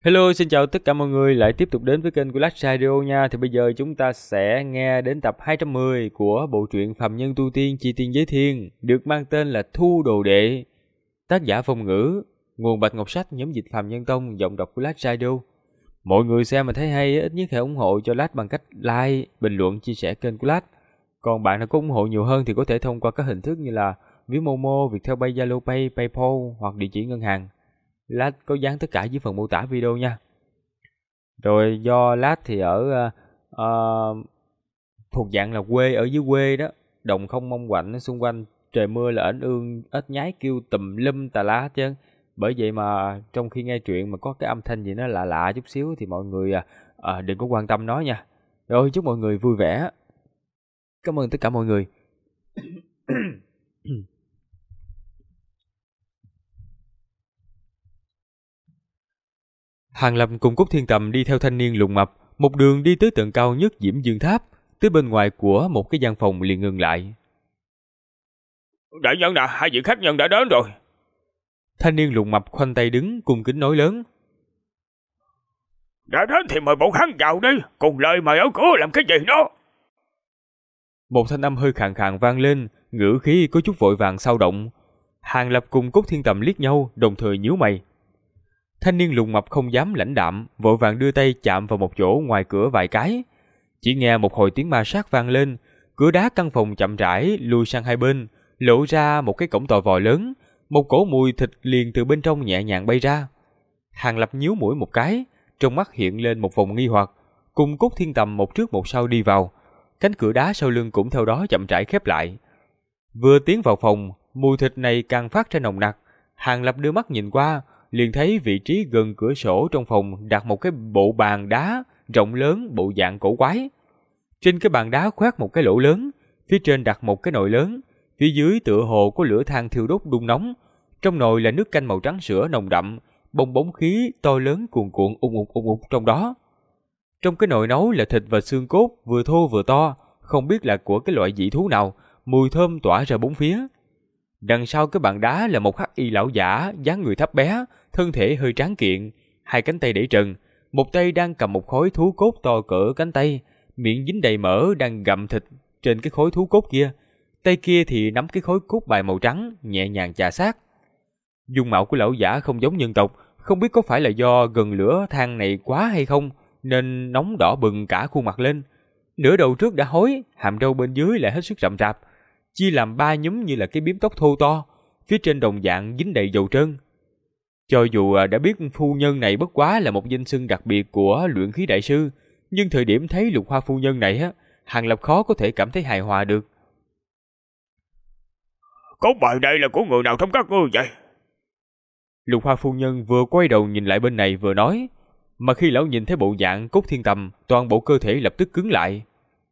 Hello, xin chào tất cả mọi người lại tiếp tục đến với kênh của Lách Radio nha. Thì bây giờ chúng ta sẽ nghe đến tập 210 của bộ truyện Phàm Nhân Tu Tiên Chi Tiên Giới Thiên, được mang tên là Thu Đồ Đệ. Tác giả Phong Ngữ, nguồn Bạch Ngọc Sách, nhóm dịch Phàm Nhân Tông, giọng đọc của Lách Radio. Mọi người xem mà thấy hay, ít nhất hãy ủng hộ cho Lách bằng cách like, bình luận, chia sẻ kênh của Lách. Còn bạn nào có ủng hộ nhiều hơn thì có thể thông qua các hình thức như là ví Momo, Viettel Pay, Zalo Pay, PayPal hoặc địa chỉ ngân hàng. Lát có dán tất cả dưới phần mô tả video nha. Rồi do Lát thì ở thuộc dạng là quê, ở dưới quê đó, đồng không mong quạnh, xung quanh trời mưa là ảnh ương, ếch nhái kêu tùm lum tà lá hết trơn. Bởi vậy mà trong khi nghe truyện mà có cái âm thanh gì nó lạ lạ chút xíu thì mọi người đừng có quan tâm nó nha. Rồi chúc mọi người vui vẻ. Cảm ơn tất cả mọi người. Hàng Lập cùng Cúc Thiên Tầm đi theo thanh niên lùn mập, một đường đi tới tận cao nhất Diễm Dương Tháp, tới bên ngoài của một cái gian phòng liền ngừng lại. Đại nhân nè, hai vị khách nhân đã đến rồi. Thanh niên lùn mập khoanh tay đứng, cung kính nói lớn. Đã đến thì mời bọn hắn vào đi, cùng lời mời ở cửa làm cái gì đó. Một thanh âm hơi khàn khàn vang lên, ngữ khí có chút vội vàng xao động. Hàng Lập cùng Cúc Thiên Tầm liếc nhau, đồng thời nhíu mày. Thanh niên lùn mập không dám lãnh đạm, vội vàng đưa tay chạm vào một chỗ ngoài cửa vài cái. Chỉ nghe một hồi tiếng ma sát vang lên, cửa đá căn phòng chậm rãi lùi sang hai bên, lộ ra một cái cổng tò vò lớn, một cỗ mùi thịt liền từ bên trong nhẹ nhàng bay ra. Hàng Lập nhíu mũi một cái, trong mắt hiện lên một vòng nghi hoặc, cùng Cúc Thiên Tầm một trước một sau đi vào. Cánh cửa đá sau lưng cũng theo đó chậm rãi khép lại. Vừa tiến vào phòng, mùi thịt này càng phát ra nồng nặc. Hàng Lập đưa mắt nhìn qua, liền thấy vị trí gần cửa sổ trong phòng đặt một cái bộ bàn đá rộng lớn bộ dạng cổ quái. Trên cái bàn đá khoét một cái lỗ lớn, phía trên đặt một cái nồi lớn, phía dưới tựa hồ có lửa than thiêu đốt đun nóng. Trong nồi là nước canh màu trắng sữa nồng đậm, bong bóng khí to lớn cuồn cuộn ùng ục trong đó. Trong cái nồi nấu là thịt và xương cốt vừa thô vừa to, không biết là của cái loại dị thú nào, mùi thơm tỏa ra bốn phía. Đằng sau cái bàn đá là một hắc y lão giả, dáng người thấp bé, thân thể hơi tráng kiện, hai cánh tay để trần, một tay đang cầm một khối thú cốt to cỡ cánh tay, miệng dính đầy mỡ đang gặm thịt trên cái khối thú cốt kia, tay kia thì nắm cái khối cốt bài màu trắng, nhẹ nhàng chà sát. Dung mạo của lão giả không giống nhân tộc, không biết có phải là do gần lửa than này quá hay không, nên nóng đỏ bừng cả khuôn mặt lên. Nửa đầu trước đã hói, hàm râu bên dưới lại hết sức rậm rạp, chia làm ba nhúm như là cái biếm tóc thô to, phía trên đồng dạng dính đầy dầu trơn. Cho dù đã biết phu nhân này bất quá là một danh xưng đặc biệt của luyện khí đại sư, nhưng thời điểm thấy Lục Hoa phu nhân này á, Hàng Lập khó có thể cảm thấy hài hòa được. Cốt bài đây là của người nào trong các ngươi vậy? Lục Hoa phu nhân vừa quay đầu nhìn lại bên này vừa nói, mà khi lão nhìn thấy bộ dạng Cốt Thiên Tầm, toàn bộ cơ thể lập tức cứng lại.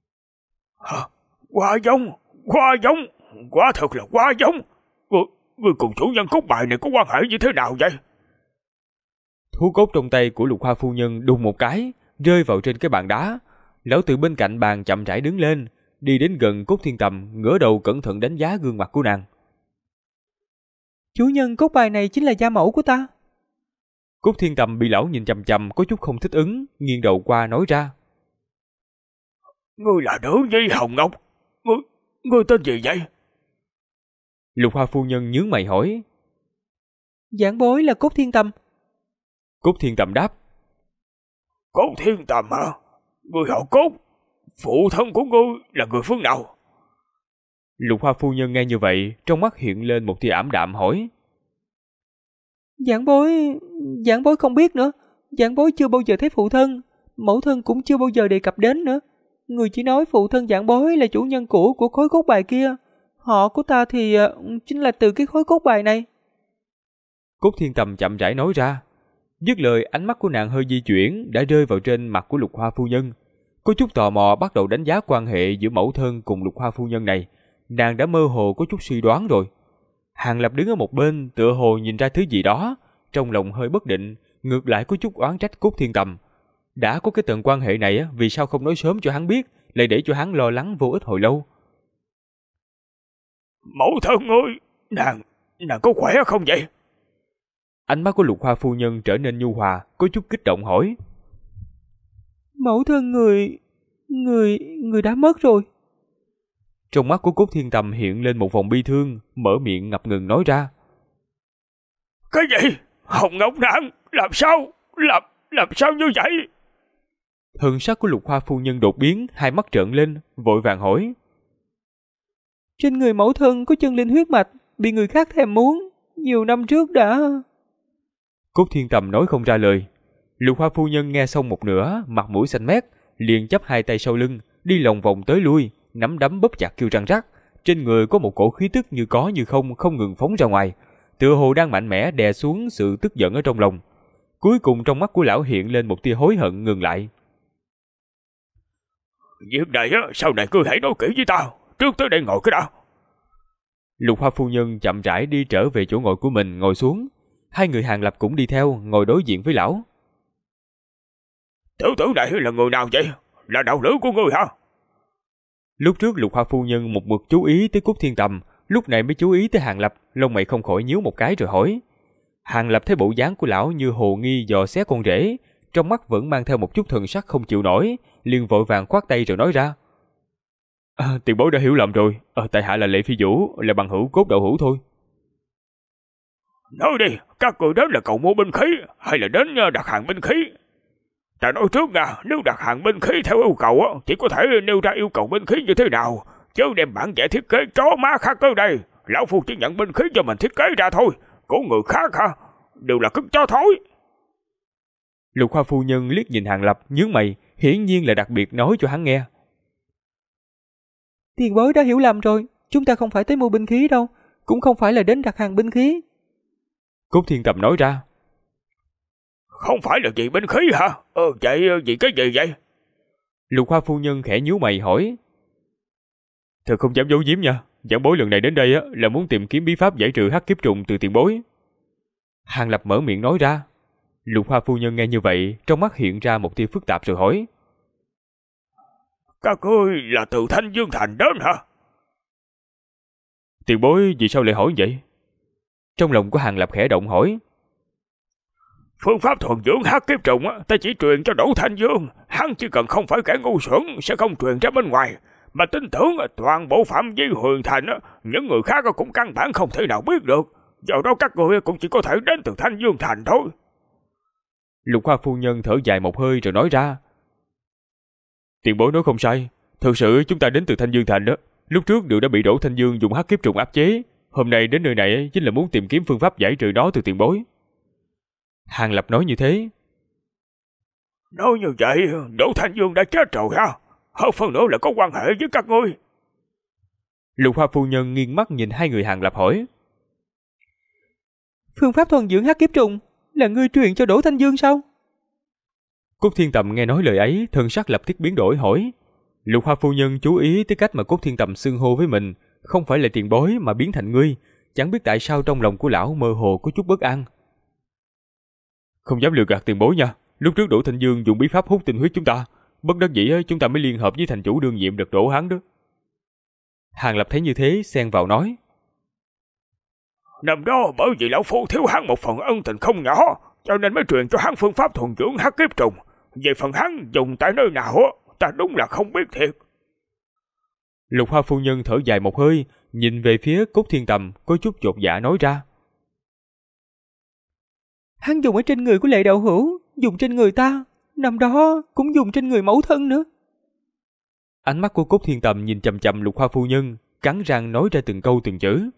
Quá giống, quá thật là quá giống. Ngươi cùng chủ nhân cốt bài này có quan hệ như thế nào vậy? Thú cốt trong tay của Lục Hoa phu nhân đùng một cái, rơi vào trên cái bàn đá. Lão từ bên cạnh bàn chậm rãi đứng lên, đi đến gần Cốt Thiên Tầm, ngửa đầu cẩn thận đánh giá gương mặt của nàng. Chủ nhân cốt bài này chính là gia mẫu của ta. Cốt Thiên Tầm bị lão nhìn chằm chằm có chút không thích ứng, nghiêng đầu qua nói ra. Ngươi là nữ nhi Hồng Ngọc, ngươi tên gì vậy? Lục Hoa phu nhân nhướng mày hỏi. Giảng bối là Cốt Thiên Tầm. Cốt Thiên Tầm đáp. Cốt Thiên Tầm hả? Ngươi họ Cốt, phụ thân của ngươi là người phương nào? Lục Hoa phu nhân nghe như vậy, trong mắt hiện lên một tia ảm đạm hỏi. Giảng bối không biết nữa. Giảng bối chưa bao giờ thấy phụ thân, mẫu thân cũng chưa bao giờ đề cập đến nữa. Người chỉ nói phụ thân giảng bối là chủ nhân cũ của khối cốt bài kia. Họ của ta thì chính là từ cái khối cốt bài này. Cốt Thiên Tầm chậm rãi nói ra. Dứt lời, ánh mắt của nàng hơi di chuyển, đã rơi vào trên mặt của Lục Hoa phu nhân. Có chút tò mò bắt đầu đánh giá quan hệ giữa mẫu thân cùng Lục Hoa phu nhân này. Nàng đã mơ hồ có chút suy đoán rồi. Hàng Lập đứng ở một bên, tựa hồ nhìn ra thứ gì đó, trong lòng hơi bất định, ngược lại có chút oán trách Cốt Thiên Tầm. Đã có cái tầng quan hệ này, vì sao không nói sớm cho hắn biết, lại để cho hắn lo lắng vô ích hồi lâu. Mẫu thân ơi, nàng có khỏe không vậy? Ánh mắt của Lục Hoa phu nhân trở nên nhu hòa, có chút kích động hỏi. Mẫu thân người đã mất rồi. Trong mắt của Cốt Thiên Tầm hiện lên một vòng bi thương, mở miệng ngập ngừng nói ra. Cái gì? Hồng Ngọc Nàng, làm sao? Làm sao như vậy? Thần sắc của Lục Hoa phu nhân đột biến, hai mắt trợn lên, vội vàng hỏi. Trên người mẫu thân có chân linh huyết mạch, bị người khác thèm muốn, nhiều năm trước đã... Cốt Thiên Tầm nói không ra lời. Lục Hoa phu nhân nghe xong một nửa, mặt mũi xanh mét, liền chắp hai tay sau lưng, đi lòng vòng tới lui, nắm đấm bóp chặt kêu răng rắc. Trên người có một cổ khí tức như có như không ngừng phóng ra ngoài, tựa hồ đang mạnh mẽ đè xuống sự tức giận ở trong lòng. Cuối cùng trong mắt của lão hiện lên một tia hối hận ngừng lại. Việc này sau này cứ hãy nói kỹ với tao, trước tới đây ngồi cái đã. Lục Hoa phu nhân chậm rãi đi trở về chỗ ngồi của mình, ngồi xuống. Hai người Hàng Lập cũng đi theo, ngồi đối diện với lão. Tiểu tử này là người nào vậy? Là đạo lữ của ngươi hả? Lúc trước Lục Hoa phu nhân một mực chú ý tới Cốt Thiên Tầm, lúc này mới chú ý tới Hàng Lập, lông mày không khỏi nhíu một cái rồi hỏi. Hàng Lập thấy bộ dáng của lão như hồ nghi dò xét con rể, trong mắt vẫn mang theo một chút thần sắc không chịu nổi, liền vội vàng khoát tay rồi nói ra. Tiền bối đã hiểu lầm rồi, tại hạ là Lệ Phi Vũ, là bằng hữu Cốt đạo hữu thôi. Nói đi, các người đến là cầu mua binh khí, hay là đến đặt hàng binh khí? Ta nói trước nha, nếu đặt hàng binh khí theo yêu cầu chỉ có thể nêu ra yêu cầu binh khí như thế nào, chứ đem bản vẽ thiết kế chó má khác tới đây, lão phu chỉ nhận binh khí cho mình thiết kế ra thôi, của người khác hả? Đều là cất chó thối. Lục Hoa phu nhân liếc nhìn Hàng Lập, nhướng mày, hiển nhiên là đặc biệt nói cho hắn nghe. Tiền bối đã hiểu lầm rồi, chúng ta không phải tới mua binh khí đâu, cũng không phải là đến đặt hàng binh khí. Cốt Thiên Tầm nói ra. Không phải là gì binh khí hả? Vậy vì cái gì vậy? Lục Hoa phu nhân khẽ nhíu mày hỏi. Thật không dám giấu giếm nha, giảng bối lần này đến đây là muốn tìm kiếm bí pháp giải trừ hắc kiếp trùng từ tiền bối. Hàng Lập mở miệng nói ra. Lục Hoa phu nhân nghe như vậy, trong mắt hiện ra một tia phức tạp rồi hỏi. Các ngươi là từ Thanh Dương Thành đến hả? Tiền bối vì sao lại hỏi vậy? Trong lòng của Hàng Lập khẽ động hỏi. Phương pháp thuần dưỡng hắc kiếp trùng ta chỉ truyền cho Đỗ Thanh Dương, hắn chỉ cần không phải kẻ ngu xuẩn sẽ không truyền ra bên ngoài, mà tin tưởng toàn bộ phạm vi Huyền Thành những người khác cũng căn bản không thể nào biết được, do đó các người cũng chỉ có thể đến từ Thanh Dương Thành thôi. Lục Hoa phu nhân thở dài một hơi rồi nói ra. Tiền bối nói không sai, thực sự chúng ta đến từ Thanh Dương Thành đó, lúc trước đều đã bị Đỗ Thanh Dương dùng hắc kiếp trùng áp chế, hôm nay đến nơi này chính là muốn tìm kiếm phương pháp giải trừ đó từ tiền bối. Hàng Lập nói như thế. Nói như vậy, Đỗ Thanh Dương đã chết rồi ha? Hơn phần nữa là có quan hệ với các ngươi. Lục Hoa phu nhân nghiêng mắt nhìn hai người Hàng Lập hỏi. Phương pháp thuần dưỡng hắc kiếp trùng là ngươi truyền cho Đỗ Thanh Dương sao? Cốt Thiên Tầm nghe nói lời ấy, thân sắc lập tức biến đổi hỏi. Lục Hoa phu nhân chú ý tới cách mà Cốt Thiên Tầm xưng hô với mình, không phải là tiền bối mà biến thành ngươi, chẳng biết tại sao trong lòng của lão mơ hồ có chút bất an. Không dám lừa gạt tiền bối nha, lúc trước Đỗ Thanh Dương dùng bí pháp hút tinh huyết chúng ta, bất đắc dĩ chúng ta mới liên hợp với thành chủ đương nhiệm đợt đổ hắn đó. Hàng Lập thấy như thế, xen vào nói. Năm đó bởi vì lão phu thiếu hắn một phần ân tình không nhỏ, cho nên mới truyền cho hắn phương pháp thuần dưỡng hắc kiếp trùng. Về phần hắn dùng tại nơi nào ta đúng là không biết thiệt. Lục Hoa phu nhân thở dài một hơi, nhìn về phía Cốt Thiên Tầm, có chút chột dạ nói ra. Hắn dùng ở trên người của Lệ đạo hữu, dùng trên người ta, năm đó cũng dùng trên người mẫu thân nữa. Ánh mắt của Cốt Thiên Tầm nhìn chằm chằm Lục Hoa phu nhân, cắn răng nói ra từng câu từng chữ.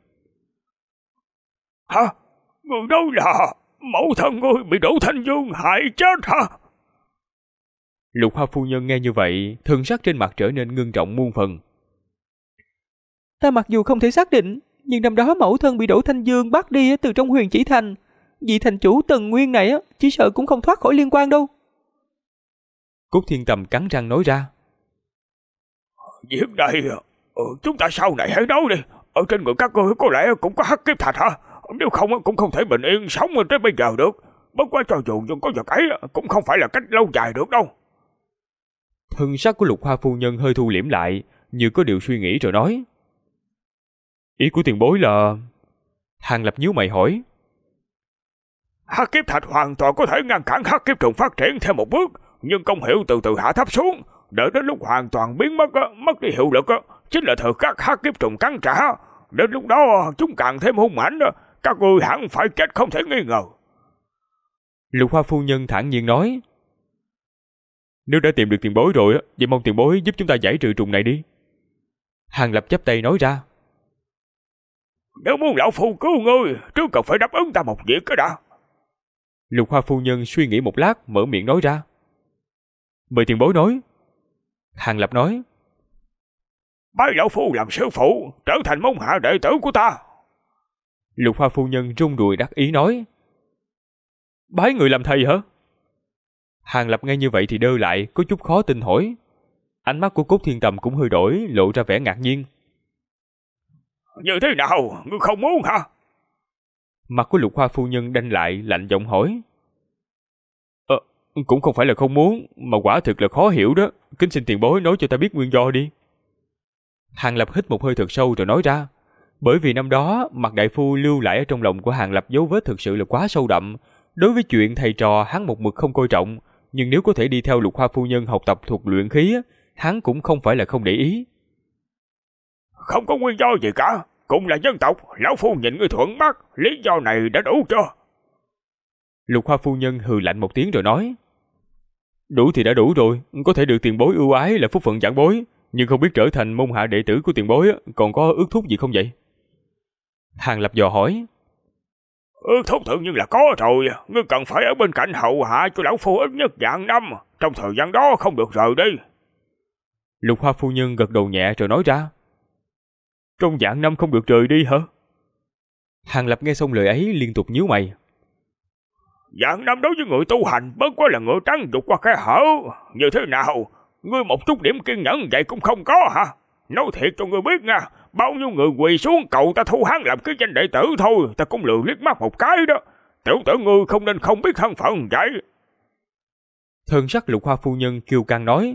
Hả? Người đâu là mẫu thân ngươi bị Đỗ Thanh Dương hại chết hả? Lục Hoa phu nhân nghe như vậy, thần sắc trên mặt trở nên ngưng trọng muôn phần. Ta mặc dù không thể xác định, nhưng năm đó mẫu thân bị Đỗ Thanh Dương bắt đi từ trong Huyền Chỉ Thành. Vị thành chủ Tần Nguyên này chỉ sợ cũng không thoát khỏi liên quan đâu. Cốt Thiên Tầm cắn răng nói ra. Việc này chúng ta sau này hãy nói đi. Ở trên người các ngươi có lẽ cũng có hắc kiếp thạch hả? Nếu không cũng không thể bình yên sống tới bây giờ được. Bất quá cho dù có vật ấy cũng không phải là cách lâu dài được đâu. Thân sắc của Lục Hoa phu nhân hơi thu liễm lại, như có điều suy nghĩ rồi nói. Ý của tiền bối là... Hàng Lập nhíu mày hỏi. Hắc kiếp thạch hoàn toàn có thể ngăn cản hắc kiếp trùng phát triển thêm một bước, nhưng công hiệu từ từ hạ thấp xuống, đợi đến lúc hoàn toàn biến mất, mất đi hiệu lực, chính là thời khắc hắc kiếp trùng cắn trả. Đến lúc đó chúng càng thêm hung mãnh, các ngươi hẳn phải chết không thể nghi ngờ. Lục Hoa phu nhân thản nhiên nói. Nếu đã tìm được tiền bối rồi, vậy mong tiền bối giúp chúng ta giải trừ trùng này đi. Hàng Lập chắp tay nói ra. Nếu muốn lão phu cứu ngươi, trước cần phải đáp ứng ta một việc cái đã. Lục Hoa phu nhân suy nghĩ một lát, mở miệng nói ra. Mời tiền bối nói. Hàng Lập nói. Bái lão phu làm sư phụ, trở thành môn hạ đệ tử của ta. Lục Hoa phu nhân rung đùi đắc ý nói. Bái người làm thầy hả? Hàng Lập nghe như vậy thì đơ lại, có chút khó tin hỏi. Ánh mắt của Cốt Thiên Tầm cũng hơi đổi, lộ ra vẻ ngạc nhiên. Như thế nào, ngươi không muốn hả? Mặt của Lục Hoa phu nhân đanh lại, lạnh giọng hỏi. Cũng không phải là không muốn, mà quả thực là khó hiểu đó. Kính xin tiền bối nói cho ta biết nguyên do đi. Hàng Lập hít một hơi thật sâu rồi nói ra. Bởi vì năm đó, Mạc đại phu lưu lại ở trong lòng của Hàng Lập dấu vết thực sự là quá sâu đậm. Đối với chuyện thầy trò hắn một mực không coi trọng, nhưng nếu có thể đi theo Lục Hoa phu nhân học tập thuật luyện khí, hắn cũng không phải là không để ý. Không có nguyên do gì cả, cũng là dân tộc, lão phu nhìn ngươi thuận mắt, lý do này đã đủ chưa? Lục Hoa phu nhân hừ lạnh một tiếng rồi nói. Đủ thì đã đủ rồi, có thể được tiền bối ưu ái là phúc phận vãn bối, nhưng không biết trở thành môn hạ đệ tử của tiền bối còn có ước thúc gì không vậy? Hàng Lập dò hỏi. Ước thúc tự nhiên là có rồi, ngươi cần phải ở bên cạnh hậu hạ cho lão phu ít nhất vạn năm, trong thời gian đó không được rời đi. Lục Hoa phu nhân gật đầu nhẹ rồi nói ra. Trong vạn năm không được rời đi hả? Hàng Lập nghe xong lời ấy liên tục nhíu mày. Vạn năm đối với người tu hành bất quá là ngựa trắng đục qua cái hở. Như thế nào, ngươi một chút điểm kiên nhẫn vậy cũng không có hả? Nói thiệt cho ngươi biết nha, bao nhiêu người quỳ xuống cầu ta thu hắn làm cái danh đệ tử thôi, ta cũng lừa liếc mắt một cái đó. Tiểu tử ngươi không nên không biết thân phận vậy. Thân sắc Lục Hoa phu nhân kiêu căng nói.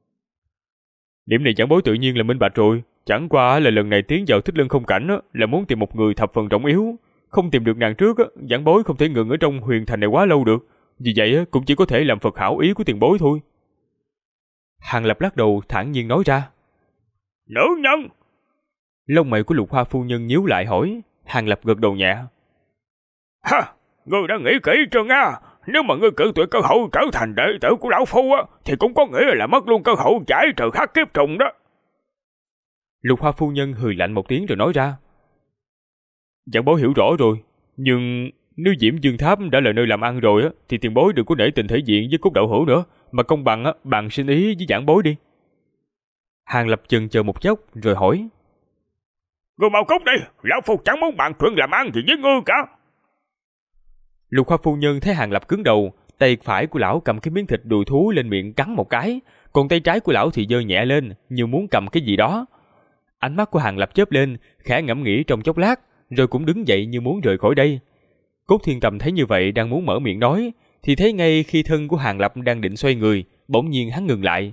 Điểm này vãn bối tự nhiên là minh bạch rồi, chẳng qua là lần này tiến vào Thích Lân không cảnh là muốn tìm một người thập phần trọng yếu, không tìm được nàng trước vãn bối không thể ngừng ở trong huyền thành này quá lâu được, vì vậy cũng chỉ có thể làm Phật hảo ý của tiền bối thôi. Hàng Lập lắc đầu thản nhiên nói ra. Nữ nhân! Lông mày của Lục Hoa phu nhân nhíu lại hỏi. Hàng Lập gật đầu nhẹ. Ha! Ngươi đã nghĩ kỹ chưa nha? Nếu mà ngươi cự tuyệt cơ hội trở thành đệ tử của lão phu thì cũng có nghĩa là mất luôn cơ hội giải trừ hắc kiếp trùng đó. Lục Hoa phu nhân hừ lạnh một tiếng rồi nói ra. Vãn bối hiểu rõ rồi, nhưng nếu Diễm Dương Tháp đã là nơi làm ăn rồi thì tiền bối đừng có nể tình thể diện với Cốt đạo hữu nữa, mà công bằng bạn xin ý với vãn bối đi. Hàng Lập chần chờ một chốc rồi hỏi. Ngươi mau cút đi, lão phu chẳng muốn bàn chuyện làm ăn gì với ngươi cả. Lục Hoa phu nhân thấy Hàng Lập cứng đầu, tay phải của lão cầm cái miếng thịt đùi thú lên miệng cắn một cái, còn tay trái của lão thì giơ nhẹ lên như muốn cầm cái gì đó. Ánh mắt của Hàng Lập chớp lên, khẽ ngẫm nghĩ trong chốc lát, rồi cũng đứng dậy như muốn rời khỏi đây. Cốt Thiên Tầm thấy như vậy đang muốn mở miệng nói, thì thấy ngay khi thân của Hàng Lập đang định xoay người, bỗng nhiên hắn ngừng lại.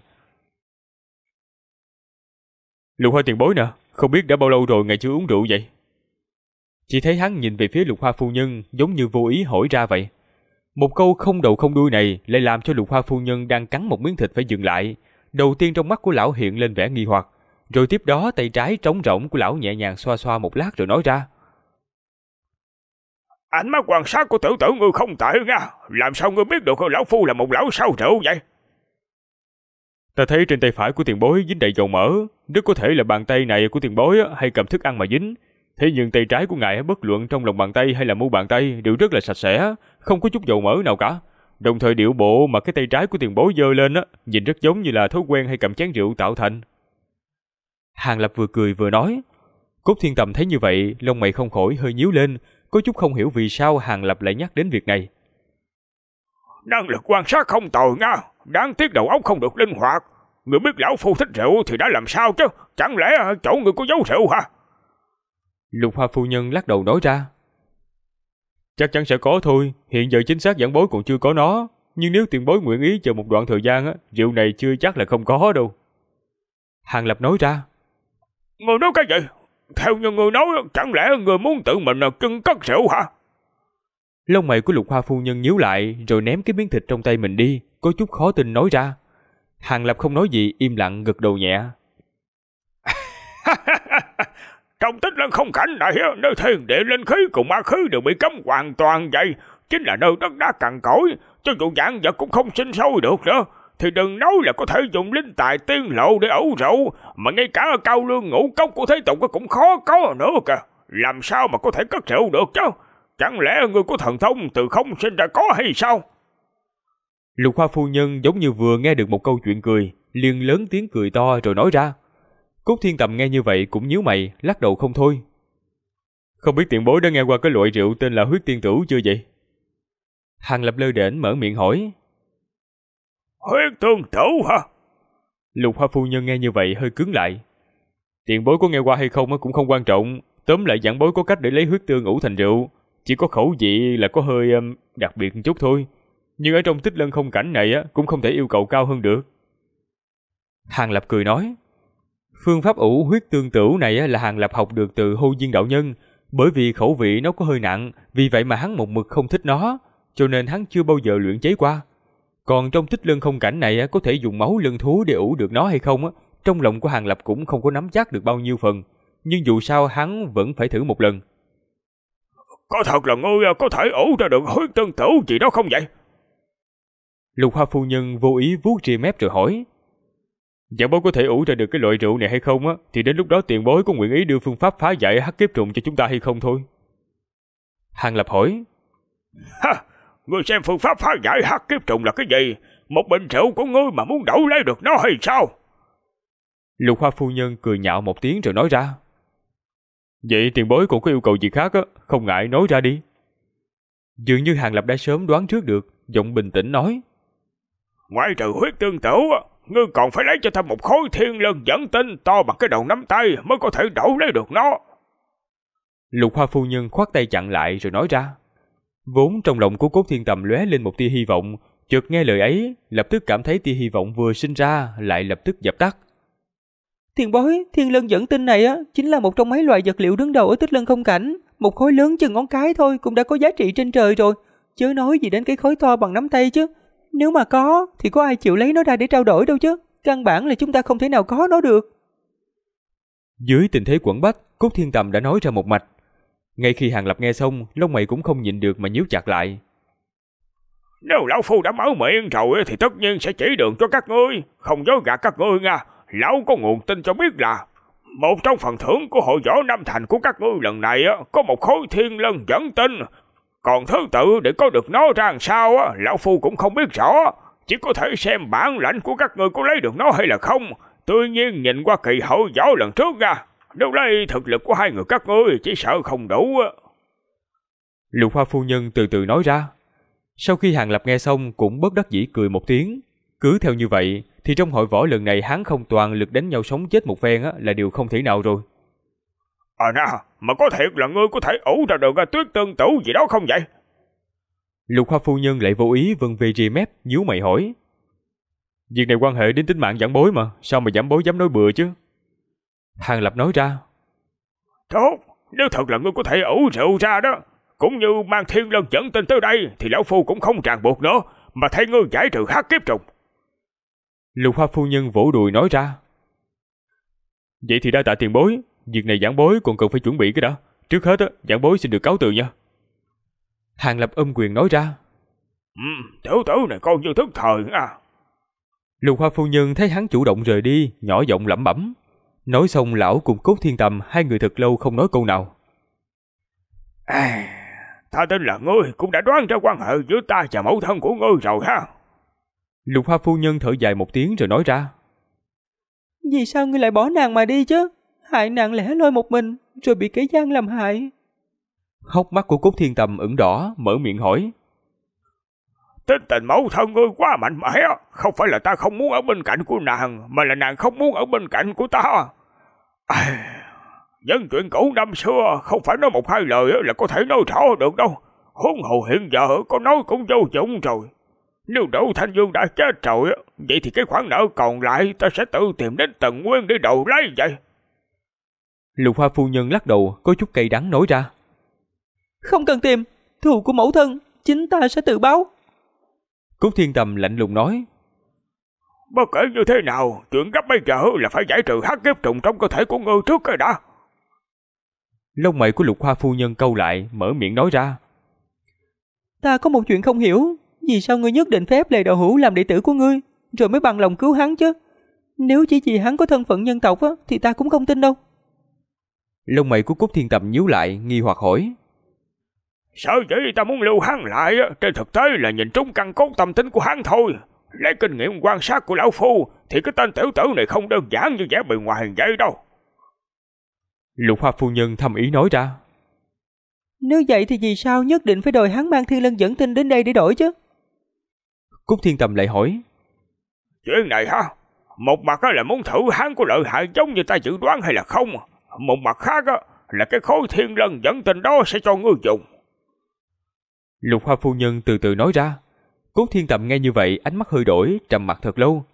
Lục Hoa tiền bối nè, không biết đã bao lâu rồi ngài chưa uống rượu vậy? Chỉ thấy hắn nhìn về phía Lục Hoa phu nhân giống như vô ý hỏi ra vậy. Một câu không đầu không đuôi này lại làm cho Lục Hoa phu nhân đang cắn một miếng thịt phải dừng lại. Đầu tiên trong mắt của lão hiện lên vẻ nghi hoặc, rồi tiếp đó tay trái trống rỗng của lão nhẹ nhàng xoa xoa một lát rồi nói ra. Ánh mắt quan sát của tiểu tử ngươi không tệ nha, làm sao ngươi biết được lão phu là một lão sao rượu vậy? Ta thấy trên tay phải của tiền bối dính đầy dầu mỡ, rất có thể là bàn tay này của tiền bối hay cầm thức ăn mà dính. Thế nhưng tay trái của ngài bất luận trong lòng bàn tay hay là mu bàn tay đều rất là sạch sẽ, không có chút dầu mỡ nào cả. Đồng thời điệu bộ mà cái tay trái của tiền bối giơ lên nhìn rất giống như là thói quen hay cầm chén rượu tạo thành. Hàng Lập vừa cười vừa nói. Cốt Thiên Tầm thấy như vậy, lông mày không khỏi hơi nhíu lên, có chút không hiểu vì sao Hàng Lập lại nhắc đến việc này. Năng lực quan sát không tồi nha, đáng tiếc đầu óc không được linh hoạt. Người biết lão phu thích rượu thì đã làm sao chứ, chẳng lẽ chỗ người có giấu rượu hả? Lục Hoa phu nhân lắc đầu nói ra. Chắc chắn sẽ có thôi, hiện giờ chính xác giảng bối còn chưa có nó, nhưng nếu tiền bối nguyện ý chờ một đoạn thời gian rượu này chưa chắc là không có đâu. Hàng Lập nói ra. Người nói cái gì? Theo như người nói, chẳng lẽ người muốn tự mình cưng cất rượu hả? Lông mày của Lục Hoa phu nhân nhíu lại rồi ném cái miếng thịt trong tay mình đi, có chút khó tin nói ra. Hàng Lập không nói gì, im lặng gật đầu nhẹ. Trong Tích Lân Không Cảnh này, nơi thiên địa linh khí cùng ma khí đều bị cấm hoàn toàn vậy, chính là nơi đất đá cằn cỗi, cho dù dạng vật cũng không sinh sôi được nữa. Thì đừng nói là có thể dùng linh tài tiên lộ để ủ rượu, mà ngay cả cao lương ngũ cốc của thế tục cũng khó có nữa kìa. Làm sao mà có thể cất rượu được chứ? Chẳng lẽ người có thần thông từ không sinh ra có hay sao? Lục Hoa phu nhân giống như vừa nghe được một câu chuyện cười, liền lớn tiếng cười to rồi nói ra. Cốt Thiên Tầm nghe như vậy cũng nhíu mày, lắc đầu không thôi. Không biết tiền bối đã nghe qua cái loại rượu tên là huyết tiên tử chưa vậy? Hàng Lập lơ đễnh mở miệng hỏi. Huyết tương tử hả? Lục Hoa phu nhân nghe như vậy hơi cứng lại. Tiền bối có nghe qua hay không cũng không quan trọng, tóm lại giảng bối có cách để lấy huyết tương ủ thành rượu, chỉ có khẩu vị là có hơi đặc biệt một chút thôi. Nhưng ở trong Tích Lân Không Cảnh này cũng không thể yêu cầu cao hơn được. Hàng Lập cười nói. Phương pháp ủ huyết tương tử này là Hàng Lập học được từ Hô Diên đạo nhân, bởi vì khẩu vị nó có hơi nặng, vì vậy mà hắn một mực không thích nó, cho nên hắn chưa bao giờ luyện chế qua. Còn trong Tích Lân Không Cảnh này có thể dùng máu lân thú để ủ được nó hay không, trong lòng của Hàng Lập cũng không có nắm chắc được bao nhiêu phần, nhưng dù sao hắn vẫn phải thử một lần. Có thật là ngươi có thể ủ ra được huyết tương tử gì đó không vậy? Lục Hoa phu nhân vô ý vuốt ria mép rồi hỏi. Giảng bối có thể ủ ra được cái loại rượu này hay không thì đến lúc đó tiền bối có nguyện ý đưa phương pháp phá giải hắc kiếp trùng cho chúng ta hay không thôi. Hàng Lập hỏi. Ha, ngươi xem phương pháp phá giải hắc kiếp trùng là cái gì? Một bình rượu của ngươi mà muốn đậu lấy được nó hay sao? Lục Hoa phu nhân cười nhạo một tiếng rồi nói ra. Vậy tiền bối còn có yêu cầu gì khác không ngại nói ra đi. Dường như Hàng Lập đã sớm đoán trước được, giọng bình tĩnh nói. Ngoài trừ huyết tương tử, ngươi còn phải lấy cho thêm một khối thiên lân dẫn tinh to bằng cái đầu nắm tay mới có thể đậu lấy được nó. Lục Hoa phu nhân khoát tay chặn lại rồi nói ra. Vốn trong lòng của Cốt Thiên Tầm lóe lên một tia hy vọng, chợt nghe lời ấy, lập tức cảm thấy tia hy vọng vừa sinh ra lại lập tức dập tắt. Tiền bối, thiên lân dẫn tinh này chính là một trong mấy loại vật liệu đứng đầu ở Tích Lân Không Cảnh, một khối lớn chừng ngón cái thôi cũng đã có giá trị trên trời rồi, chớ nói gì đến cái khối to bằng nắm tay chứ. Nếu mà có thì có ai chịu lấy nó ra để trao đổi đâu chứ, căn bản là chúng ta không thể nào có nó được. Dưới tình thế quẩn bách, Cốt Thiên Tầm đã nói ra một mạch. Ngay khi Hàng Lập nghe xong, lông mày cũng không nhịn được mà nhíu chặt lại. Nếu lão phu đã mở miệng rồi thì tất nhiên sẽ chỉ đường cho các ngươi, không dối gạt các ngươi nha. Lão có nguồn tin cho biết là một trong phần thưởng của hội võ Nam Thành của các ngươi lần này có một khối thiên lân dẫn tinh. Còn thứ tự để có được nó ra làm sao lão phu cũng không biết rõ, chỉ có thể xem bản lãnh của các ngươi có lấy được nó hay là không. Tuy nhiên nhìn qua kỳ hội võ lần trước nha, nếu lấy thực lực của hai người các ngươi chỉ sợ không đủ. Lục Hoa phu nhân từ từ nói ra. Sau khi Hàng Lập nghe xong cũng bất đắc dĩ cười một tiếng. Cứ theo như vậy thì trong hội võ lần này hắn không toàn lực đánh nhau sống chết một phen là điều không thể nào rồi. Mà có thiệt là ngươi có thể ủ ra được tuyết tương tử gì đó không vậy? Lục Hoa phu nhân lại vô ý vân về ria mép, nhíu mày hỏi. Việc này quan hệ đến tính mạng giảng bối mà, sao mà giảng bối dám nói bừa chứ? Hàng Lập nói ra. Tốt, nếu thật là ngươi có thể ủ rượu ra đó, cũng như mang thiên lân dẫn tinh tới đây, thì lão phu cũng không ràng buộc nữa, mà thay ngươi giải trừ hắc kiếp trùng. Lục Hoa phu nhân vỗ đùi nói ra. Vậy thì đa tạ tiền bối, việc này giảng bối còn cần phải chuẩn bị cái đã. Trước hết giảng bối xin được cáo từ nha. Hàng Lập quyền nói ra. Tiểu tử này con như thức thời à. Lục Hoa phu nhân thấy hắn chủ động rời đi, nhỏ giọng lẩm bẩm. Nói xong lão cùng Cốt Thiên Tầm hai người thật lâu không nói câu nào. Ta tin là ngươi cũng đã đoán ra quan hệ giữa ta và mẫu thân của ngươi rồi ha. Lục Hoa phu nhân thở dài một tiếng rồi nói ra. Vì sao ngươi lại bỏ nàng mà đi chứ? Hại nàng lẻ loi một mình, rồi bị kẻ gian làm hại. Hốc mắt của Cốt Thiên Tầm ửng đỏ, mở miệng hỏi. Tính tình mẫu thân ngươi quá mạnh mẽ, không phải là ta không muốn ở bên cạnh của nàng, mà là nàng không muốn ở bên cạnh của ta. Những chuyện cũ năm xưa không phải nói một hai lời là có thể nói rõ được đâu. Huống hồ hiện giờ có nói cũng vô dụng rồi. Nếu Đỗ Thanh Dương đã chết rồi, vậy thì cái khoản nợ còn lại ta sẽ tự tìm đến Tần Nguyên để đầu lấy vậy. Lục Hoa phu nhân lắc đầu, có chút cay đắng nói ra. Không cần tìm, thù của mẫu thân, chính ta sẽ tự báo. Cúc Thiên Tầm lạnh lùng nói. Bất kể như thế nào, chuyện gấp bây giờ là phải giải trừ hắc kiếp trùng trong cơ thể của ngươi trước cái đã. Lông mày của Lục Hoa phu nhân cau lại, mở miệng nói ra. Ta có một chuyện không hiểu, vì sao ngươi nhất định phép Lệ Đạo Hữu làm đệ tử của ngươi, rồi mới bằng lòng cứu hắn chứ? Nếu chỉ vì hắn có thân phận nhân tộc thì ta cũng không tin đâu. Lông mày của Cúc Thiên Tầm nhíu lại, nghi hoặc hỏi. Sở dĩ ta muốn lưu hắn lại, trên thực tế là nhìn trúng căn cốt tâm tính của hắn thôi. Lấy kinh nghiệm quan sát của lão phu thì cái tên tiểu tử này không đơn giản như vẻ bề ngoài vậy đâu. Lục Hoa phu nhân thầm ý nói ra. Nếu vậy thì vì sao nhất định phải đòi hắn mang Thiên Lân dẫn tinh đến đây để đổi chứ? Cúc Thiên Tầm lại hỏi. Chuyện này hả? Một mặt là muốn thử hắn có lợi hại giống như ta dự đoán hay là không. Một mặt khác là cái khối Thiên Lân dẫn tinh đó sẽ cho ngươi dùng. Lục Hoa phu nhân từ từ nói ra. Cúc Thiên Tầm nghe như vậy, ánh mắt hơi đổi, trầm mặc thật lâu.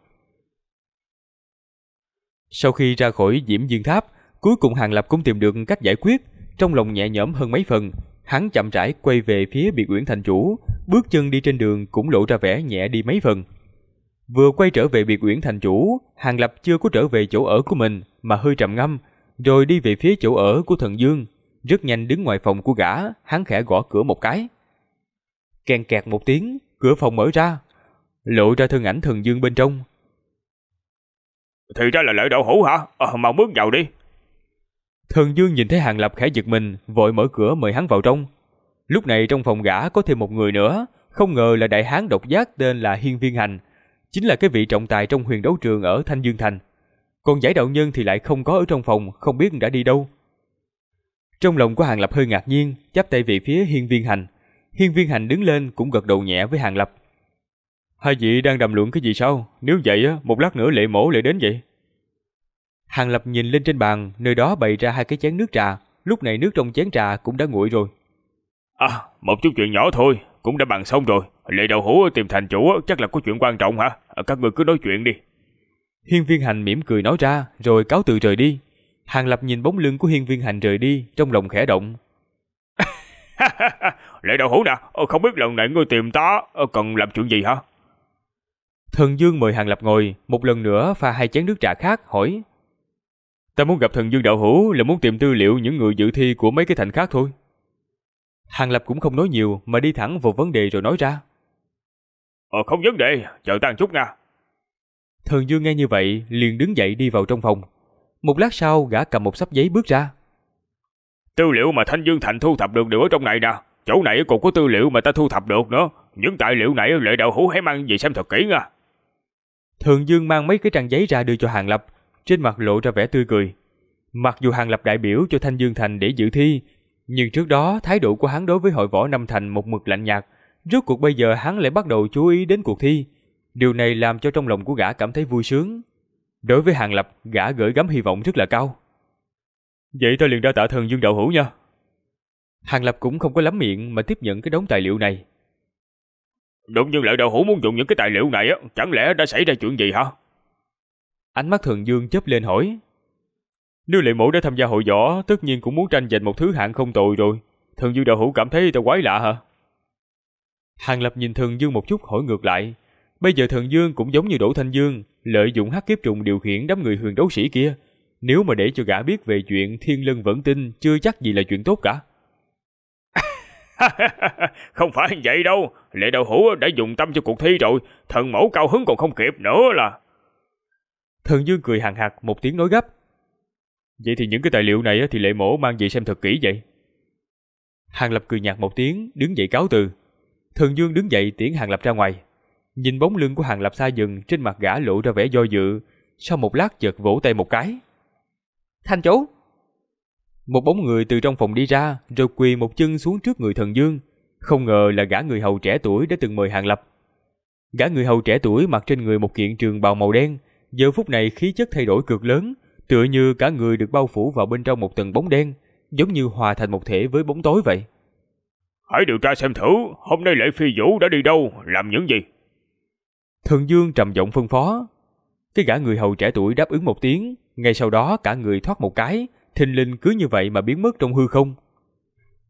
Sau khi ra khỏi Diễm Dương Tháp, cuối cùng Hàng Lập cũng tìm được cách giải quyết, trong lòng nhẹ nhõm hơn mấy phần. Hắn chậm rãi quay về phía Biệt Uyển thành chủ, bước chân đi trên đường cũng lộ ra vẻ nhẹ đi mấy phần. Vừa quay trở về Biệt Uyển thành chủ, Hàng Lập chưa có trở về chỗ ở của mình mà hơi trầm ngâm, rồi đi về phía chỗ ở của Thần Dương. Rất nhanh đứng ngoài phòng của gã, hắn khẽ gõ cửa một cái. Keng kẹt một tiếng, cửa phòng mở ra, lộ ra thân ảnh Thần Dương bên trong. Thì ra là Lệ Đạo Hữu hả? Mau bước vào đi. Thần Dương nhìn thấy Hàng Lập khẽ giật mình, vội mở cửa mời hắn vào trong. Lúc này trong phòng gã có thêm một người nữa, không ngờ là đại hán độc giác tên là Hiên Viên Hành, chính là cái vị trọng tài trong huyền đấu trường ở Thanh Dương Thành. Còn Giải đạo nhân thì lại không có ở trong phòng, không biết đã đi đâu. Trong lòng của Hàng Lập hơi ngạc nhiên, chắp tay về phía Hiên Viên Hành. Hiên Viên Hành đứng lên cũng gật đầu nhẹ với Hàng Lập. Hai vị đang đàm luận cái gì sao? Nếu vậy một lát nữa Lệ mổ lại đến vậy. Hàng Lập nhìn lên trên bàn, nơi đó bày ra hai cái chén nước trà. Lúc này nước trong chén trà cũng đã nguội rồi. Một chút chuyện nhỏ thôi, cũng đã bàn xong rồi. Lệ Đạo Hữu tìm thành chủ chắc là có chuyện quan trọng hả? Các người cứ nói chuyện đi. Hiên Viên Hành mỉm cười nói ra, rồi cáo từ rời đi. Hàng Lập nhìn bóng lưng của Hiên Viên Hành rời đi, trong lòng khẽ động. Lệ Đạo Hữu nè, không biết lần này ngươi tìm ta cần làm chuyện gì hả? Thần Dương mời Hàng Lập ngồi, một lần nữa pha hai chén nước trà khác, hỏi. Ta muốn gặp Thần Dương đạo hữu là muốn tìm tư liệu những người dự thi của mấy cái thành khác thôi. Hàng Lập cũng không nói nhiều mà đi thẳng vào vấn đề rồi nói ra. Không vấn đề, chờ ta một chút nha. Thần Dương nghe như vậy liền đứng dậy đi vào trong phòng. Một lát sau gã cầm một xấp giấy bước ra. Tư liệu mà Thanh Dương Thành thu thập được đều ở trong này nè. Chỗ này còn có tư liệu mà ta thu thập được nữa. Những tài liệu này Lệ Đạo Hữu hãy mang về xem thật kỹ nha. Thần Dương mang mấy cái trang giấy ra đưa cho Hàng Lập, trên mặt lộ ra vẻ tươi cười. Mặc dù Hàng Lập đại biểu cho Thanh Dương Thành để dự thi, nhưng trước đó thái độ của hắn đối với hội võ Năm Thành một mực lạnh nhạt. Rốt cuộc bây giờ hắn lại bắt đầu chú ý đến cuộc thi. Điều này làm cho trong lòng của gã cảm thấy vui sướng. Đối với Hàng Lập, gã gửi gắm hy vọng rất là cao. Vậy ta liền đa tạ Thần Dương đạo hữu nha. Hàng Lập cũng không có lắm miệng mà tiếp nhận cái đống tài liệu này. Đúng như Lệ Đạo Hữu muốn dùng những cái tài liệu này chẳng lẽ đã xảy ra chuyện gì hả? Ánh mắt Thần Dương chớp lên hỏi. Nếu Lệ mổ đã tham gia hội võ, tất nhiên cũng muốn tranh giành một thứ hạng không tồi rồi. Thần Dương đạo hữu cảm thấy ta quái lạ hả? Hàng Lập nhìn Thần Dương một chút hỏi ngược lại. Bây giờ Thần Dương cũng giống như Đỗ Thanh Dương, lợi dụng hắc kiếp trùng điều khiển đám người huyền đấu sĩ kia. Nếu mà để cho gã biết về chuyện Thiên Lân Vẫn Tinh, chưa chắc gì là chuyện tốt cả. Không phải vậy đâu, Lệ Đạo Hữu đã dùng tâm cho cuộc thi rồi, thần mẫu cao hứng còn không kịp nữa là. Thần Dương cười hằng hặc một tiếng nói gấp. Vậy thì những cái tài liệu này thì Lệ mổ mang về xem thật kỹ vậy. Hàng Lập cười nhạt một tiếng, đứng dậy cáo từ. Thần Dương đứng dậy tiễn Hàng Lập ra ngoài. Nhìn bóng lưng của Hàng Lập xa dần, trên mặt gã lộ ra vẻ do dự. Sau một lát chợt vỗ tay một cái. Thành chủ! Một bóng người từ trong phòng đi ra, rồi quỳ một chân xuống trước người Thần Dương. Không ngờ là gã người hầu trẻ tuổi đã từng mời Hàng Lập. Gã người hầu trẻ tuổi mặc trên người một kiện trường bào màu đen, giờ phút này khí chất thay đổi cực lớn, tựa như cả người được bao phủ vào bên trong một tầng bóng đen, giống như hòa thành một thể với bóng tối vậy. Hãy điều tra xem thử, hôm nay Lệ Phi Vũ đã đi đâu, làm những gì? Thần Dương trầm giọng phân phó. Cái gã người hầu trẻ tuổi đáp ứng một tiếng, ngay sau đó cả người thoát một cái, thình lình cứ như vậy mà biến mất trong hư không.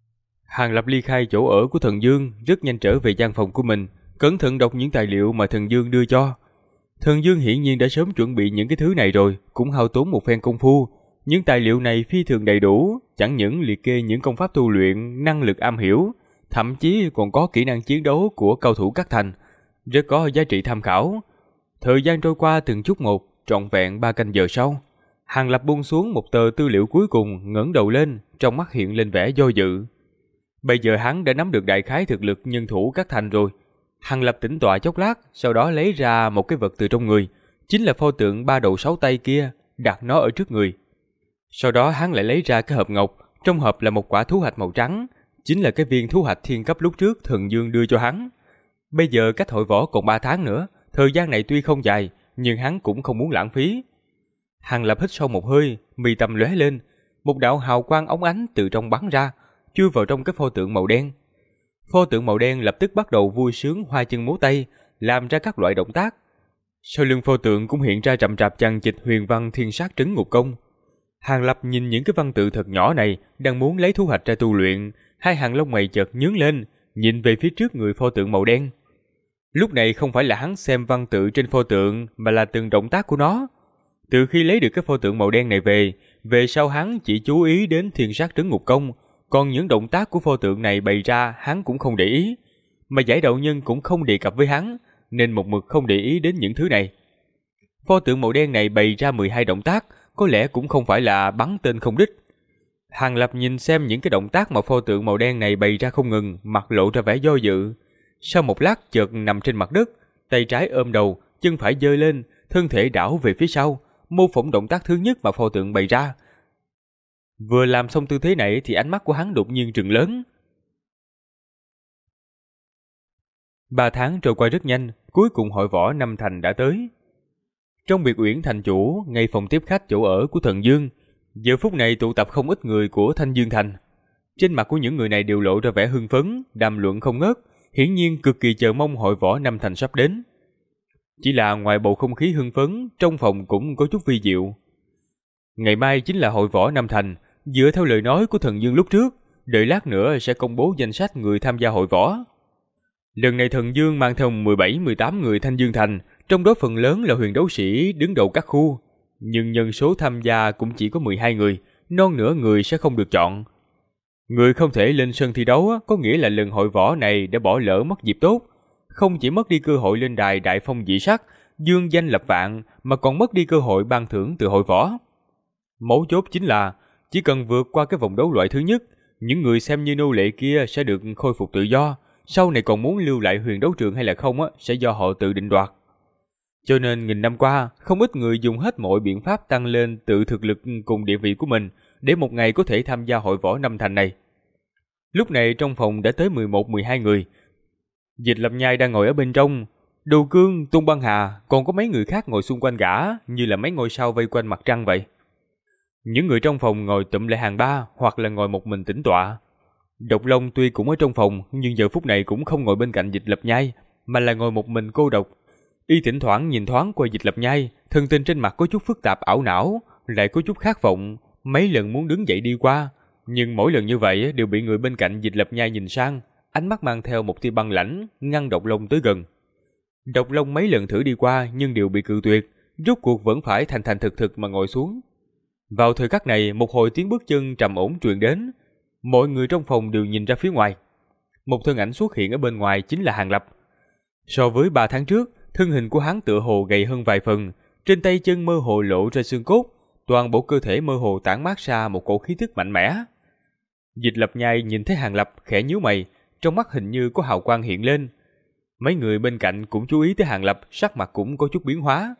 Hàng Lập ly khai chỗ ở của Thần Dương, rất nhanh trở về gian phòng của mình, cẩn thận đọc những tài liệu mà Thần Dương đưa cho. Thần Dương hiển nhiên đã sớm chuẩn bị những cái thứ này rồi, cũng hao tốn một phen công phu. Những tài liệu này phi thường đầy đủ, chẳng những liệt kê những công pháp tu luyện, năng lực am hiểu, thậm chí còn có kỹ năng chiến đấu của cao thủ các thành, rất có giá trị tham khảo. Thời gian trôi qua từng chút một, trọn vẹn 3 canh giờ sau, Hàng Lập buông xuống một tờ tư liệu cuối cùng, ngẩng đầu lên, trong mắt hiện lên vẻ do dự. Bây giờ hắn đã nắm được đại khái thực lực nhân thủ các thành rồi. Hàng Lập tĩnh tọa chốc lát, sau đó lấy ra một cái vật từ trong người, chính là pho tượng 3 đầu 6 tay kia, đặt nó ở trước người. Sau đó hắn lại lấy ra cái hộp ngọc, trong hộp là một quả thú hạch màu trắng, chính là cái viên thú hạch thiên cấp lúc trước Thần Dương đưa cho hắn. Bây giờ cách hội võ còn 3 tháng nữa, thời gian này tuy không dài, nhưng hắn cũng không muốn lãng phí. Hàng Lập hít sâu một hơi, mi tâm lóe lên, một đạo hào quang óng ánh từ trong bắn ra, chui vào trong cái pho tượng màu đen. Pho tượng màu đen lập tức bắt đầu vui sướng hoa chân múa tay, làm ra các loại động tác. Sau lưng pho tượng cũng hiện ra rậm rạp chằng chịt huyền văn thiên sát trấn ngục công. Hàng Lập nhìn những cái văn tự thật nhỏ này, đang muốn lấy thu hoạch ra tu luyện, hai hàng lông mày chợt nhướng lên, nhìn về phía trước người pho tượng màu đen. Lúc này không phải là hắn xem văn tự trên pho tượng, mà là từng động tác của nó. Từ khi lấy được cái pho tượng màu đen này về sau hắn chỉ chú ý đến thiên sát trấn ngục công, còn những động tác của pho tượng này bày ra hắn cũng không để ý, mà giải đạo nhân cũng không đề cập với hắn, nên một mực không để ý đến những thứ này. Pho tượng màu đen này bày ra 12 động tác, có lẽ cũng không phải là bắn tên không đích. Hàng Lập nhìn xem những cái động tác mà pho tượng màu đen này bày ra không ngừng, mặt lộ ra vẻ do dự. Sau một lát chợt nằm trên mặt đất, tay trái ôm đầu, chân phải giơ lên, thân thể đảo về phía sau, mô phỏng động tác thứ nhất mà pho tượng bày ra. Vừa làm xong tư thế này thì ánh mắt của hắn đột nhiên trừng lớn. 3 tháng trôi qua rất nhanh, cuối cùng hội võ Năm Thành đã tới. Trong biệt uyển thành chủ, ngay phòng tiếp khách chỗ ở của Thần Dương, giờ phút này tụ tập không ít người của Thanh Dương Thành. Trên mặt của những người này đều lộ ra vẻ hưng phấn, đàm luận không ngớt, hiển nhiên cực kỳ chờ mong hội võ Năm Thành sắp đến. Chỉ là ngoài bầu không khí hưng phấn, trong phòng cũng có chút vi diệu. Ngày mai chính là hội võ Năm Thành, dựa theo lời nói của Thần Dương lúc trước, đợi lát nữa sẽ công bố danh sách người tham gia hội võ. Lần này Thần Dương mang theo 17-18 người Thanh Dương Thành, trong đó phần lớn là huyền đấu sĩ đứng đầu các khu, nhưng nhân số tham gia cũng chỉ có 12 người, non nửa người sẽ không được chọn. Người không thể lên sân thi đấu có nghĩa là lần hội võ này đã bỏ lỡ mất dịp tốt, không chỉ mất đi cơ hội lên đài đại phong dị sắc, dương danh lập vạn, mà còn mất đi cơ hội ban thưởng từ hội võ. Mấu chốt chính là chỉ cần vượt qua cái vòng đấu loại thứ nhất, những người xem như nô lệ kia sẽ được khôi phục tự do, sau này còn muốn lưu lại huyền đấu trường hay là không sẽ do họ tự định đoạt. Cho nên nghìn năm qua, không ít người dùng hết mọi biện pháp tăng lên tự thực lực cùng địa vị của mình để một ngày có thể tham gia hội võ Năm Thành này. Lúc này trong phòng đã tới 11-12 người. Dịch Lập Nhai đang ngồi ở bên trong, Đồ Cương, Tung Băng Hà, còn có mấy người khác ngồi xung quanh gã như là mấy ngôi sao vây quanh mặt trăng vậy. Những người trong phòng ngồi tụm lại hàng ba hoặc là ngồi một mình tĩnh tọa. Độc Long tuy cũng ở trong phòng nhưng giờ phút này cũng không ngồi bên cạnh Dịch Lập Nhai, mà là ngồi một mình cô độc. Y thỉnh thoảng nhìn thoáng qua Dịch Lập Nhai, thần tình trên mặt có chút phức tạp ảo não, lại có chút khát vọng, mấy lần muốn đứng dậy đi qua, nhưng mỗi lần như vậy đều bị người bên cạnh Dịch Lập Nhai nhìn sang, ánh mắt mang theo một tia băng lãnh, ngăn Độc Long tới gần. Độc Long mấy lần thử đi qua nhưng đều bị cự tuyệt, rốt cuộc vẫn phải thành thành thực thực mà ngồi xuống. Vào thời khắc này, một hồi tiếng bước chân trầm ổn truyền đến, mọi người trong phòng đều nhìn ra phía ngoài. Một thân ảnh xuất hiện ở bên ngoài chính là Hàng Lập. So với 3 tháng trước, thân hình của hắn tựa hồ gầy hơn vài phần, trên tay chân mơ hồ lộ ra xương cốt, toàn bộ cơ thể mơ hồ tản mát ra một cổ khí tức mạnh mẽ. Dịch Lập Nhai nhìn thấy Hàng Lập khẽ nhíu mày, trong mắt hình như có hào quang hiện lên. Mấy người bên cạnh cũng chú ý tới Hàng Lập, sắc mặt cũng có chút biến hóa.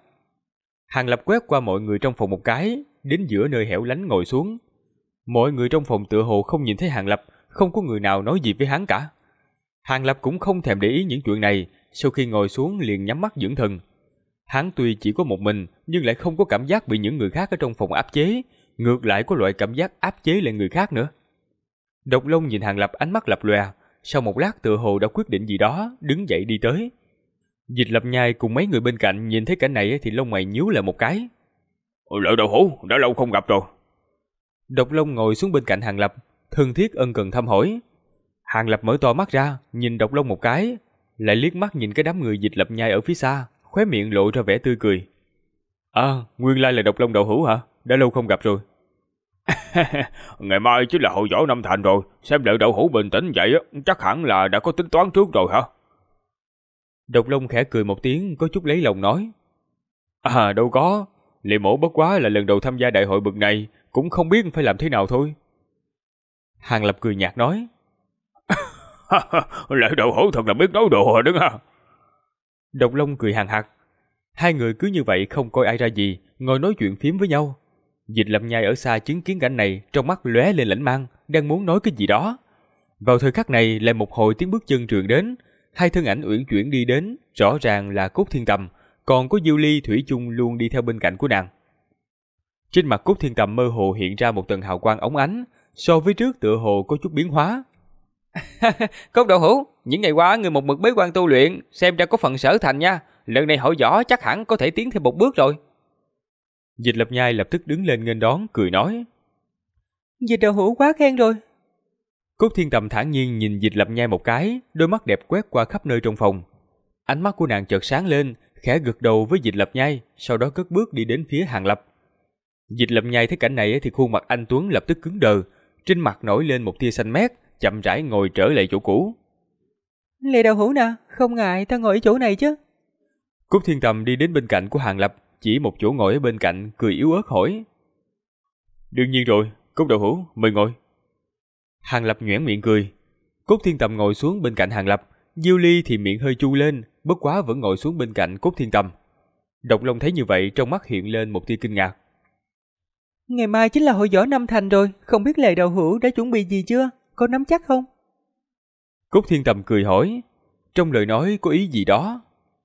Hàng Lập quét qua mọi người trong phòng một cái, đến giữa nơi hẻo lánh ngồi xuống. Mọi người trong phòng tựa hồ không nhìn thấy Hàng Lập, không có người nào nói gì với hắn cả. Hàng Lập cũng không thèm để ý những chuyện này, sau khi ngồi xuống liền nhắm mắt dưỡng thần. Hắn tuy chỉ có một mình, nhưng lại không có cảm giác bị những người khác ở trong phòng áp chế, ngược lại có loại cảm giác áp chế lại người khác nữa. Độc Long nhìn Hàng Lập ánh mắt lập lòe, sau một lát tựa hồ đã quyết định gì đó, đứng dậy đi tới. Dịch Lập Nhai cùng mấy người bên cạnh nhìn thấy cảnh này thì lông mày nhíu lại một cái. Lợi Đậu Hũ, đã lâu không gặp rồi. Độc Long ngồi xuống bên cạnh Hàng Lập, thân thiết ân cần thăm hỏi. Hàng Lập mở to mắt ra, nhìn Độc Long một cái, lại liếc mắt nhìn cái đám người Dịch Lập Nhai ở phía xa, khóe miệng lộ ra vẻ tươi cười. Nguyên lai là Độc Long Đậu Hữu hả? Đã lâu không gặp rồi. Ngày mai chính là hội võ năm thành rồi, xem đợi Đậu Hữu bình tĩnh vậy chắc hẳn là đã có tính toán trước rồi hả? Độc Long khẽ cười một tiếng, có chút lấy lòng nói. Đâu có, Lệ Mổ bất quá là lần đầu tham gia đại hội bực này, cũng không biết phải làm thế nào thôi. Hàng Lập cười nhạt nói. Lệ Đậu Hữu thật là biết nói đùa đúng không? Độc Long cười hằng hặc. Hai người cứ như vậy không coi ai ra gì, ngồi nói chuyện phím với nhau. Dịch Lập Nhai ở xa chứng kiến cảnh này, trong mắt lóe lên lãnh mang, đang muốn nói cái gì đó. Vào thời khắc này lại một hồi tiếng bước chân truyền đến, hai thân ảnh uyển chuyển đi đến, rõ ràng là Cốt Thiên Tầm, còn có Diêu Ly thủy chung luôn đi theo bên cạnh của nàng. Trên mặt Cốt Thiên Tầm mơ hồ hiện ra một tầng hào quang óng ánh, so với trước tựa hồ có chút biến hóa. Cốt Đậu Hữu, những ngày qua người một mực bế quan tu luyện, xem ra có phần sở thành nha, lần này hội võ chắc hẳn có thể tiến thêm một bước rồi. Dịch Lập Nhai lập tức đứng lên nghênh đón, cười nói. Dịch Đậu Hữu quá khen rồi. Cốt Thiên Tầm thản nhiên nhìn Dịch Lập Nhai một cái, đôi mắt đẹp quét qua khắp nơi trong phòng. Ánh mắt của nàng chợt sáng lên, khẽ gật đầu với Dịch Lập Nhai, sau đó cất bước đi đến phía Hàng Lập. Dịch Lập Nhai thấy cảnh này thì khuôn mặt anh tuấn lập tức cứng đờ, trên mặt nổi lên một tia xanh mét, chậm rãi ngồi trở lại chỗ cũ. Lệ Đậu Hữu nè, không ngại ta ngồi ở chỗ này chứ. Cốt Thiên Tầm đi đến bên cạnh của Hàng Lập, chỉ một chỗ ngồi ở bên cạnh, cười yếu ớt hỏi. Đương nhiên rồi, Cốt Đậu Hữu, mời ngồi. Hàng Lập nhoẻn miệng cười. Cốt Thiên Tầm ngồi xuống bên cạnh Hàng Lập, Diêu Ly thì miệng hơi chu lên, bất quá vẫn ngồi xuống bên cạnh Cốt Thiên Tầm. Độc Long thấy như vậy trong mắt hiện lên một tia kinh ngạc. Ngày mai chính là hội võ năm thành rồi, không biết Lệ Đậu Hữu đã chuẩn bị gì chưa, có nắm chắc không? Cốt Thiên Tầm cười hỏi, trong lời nói có ý gì đó.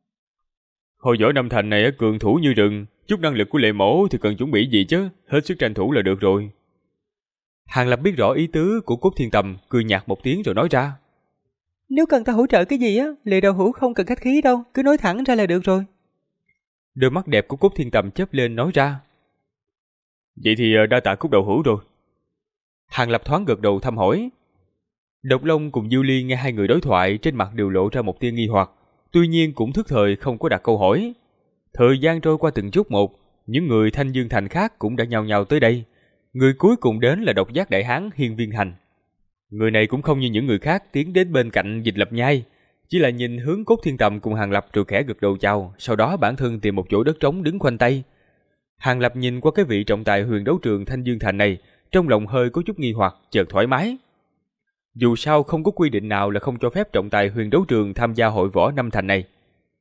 Hội võ năm thành này cường thủ như rừng, chút năng lực của Lệ Mổ thì cần chuẩn bị gì chứ, hết sức tranh thủ là được rồi. Hàng Lập biết rõ ý tứ của Cốt Thiên Tầm, cười nhạt một tiếng rồi nói ra. Nếu cần ta hỗ trợ cái gì á, Lệ Đậu Hữu không cần khách khí đâu, cứ nói thẳng ra là được rồi. Đôi mắt đẹp của Cốt Thiên Tầm chớp lên nói ra. Vậy thì đa tạ Cốt Đậu Hữu rồi. Hàng Lập thoáng gật đầu thăm hỏi. Độc Long cùng Diêu Ly nghe hai người đối thoại, trên mặt đều lộ ra một tia nghi hoặc, tuy nhiên cũng thức thời không có đặt câu hỏi. Thời gian trôi qua từng chút một, những người Thanh Dương Thành khác cũng đã nhao nhao tới đây. Người cuối cùng đến là độc giác đại hán Hiên Viên Hành. Người này cũng không như những người khác tiến đến bên cạnh Dịch Lập Nhai, chỉ là nhìn hướng Cốt Thiên Tầm cùng Hàng Lập rồi khẽ gật đầu chào, sau đó bản thân tìm một chỗ đất trống đứng khoanh tay. Hàng Lập nhìn qua cái vị trọng tài huyền đấu trường Thanh Dương Thành này, trong lòng hơi có chút nghi hoặc, chợt thoải mái. Dù sao không có quy định nào là không cho phép trọng tài huyền đấu trường tham gia hội võ năm thành này.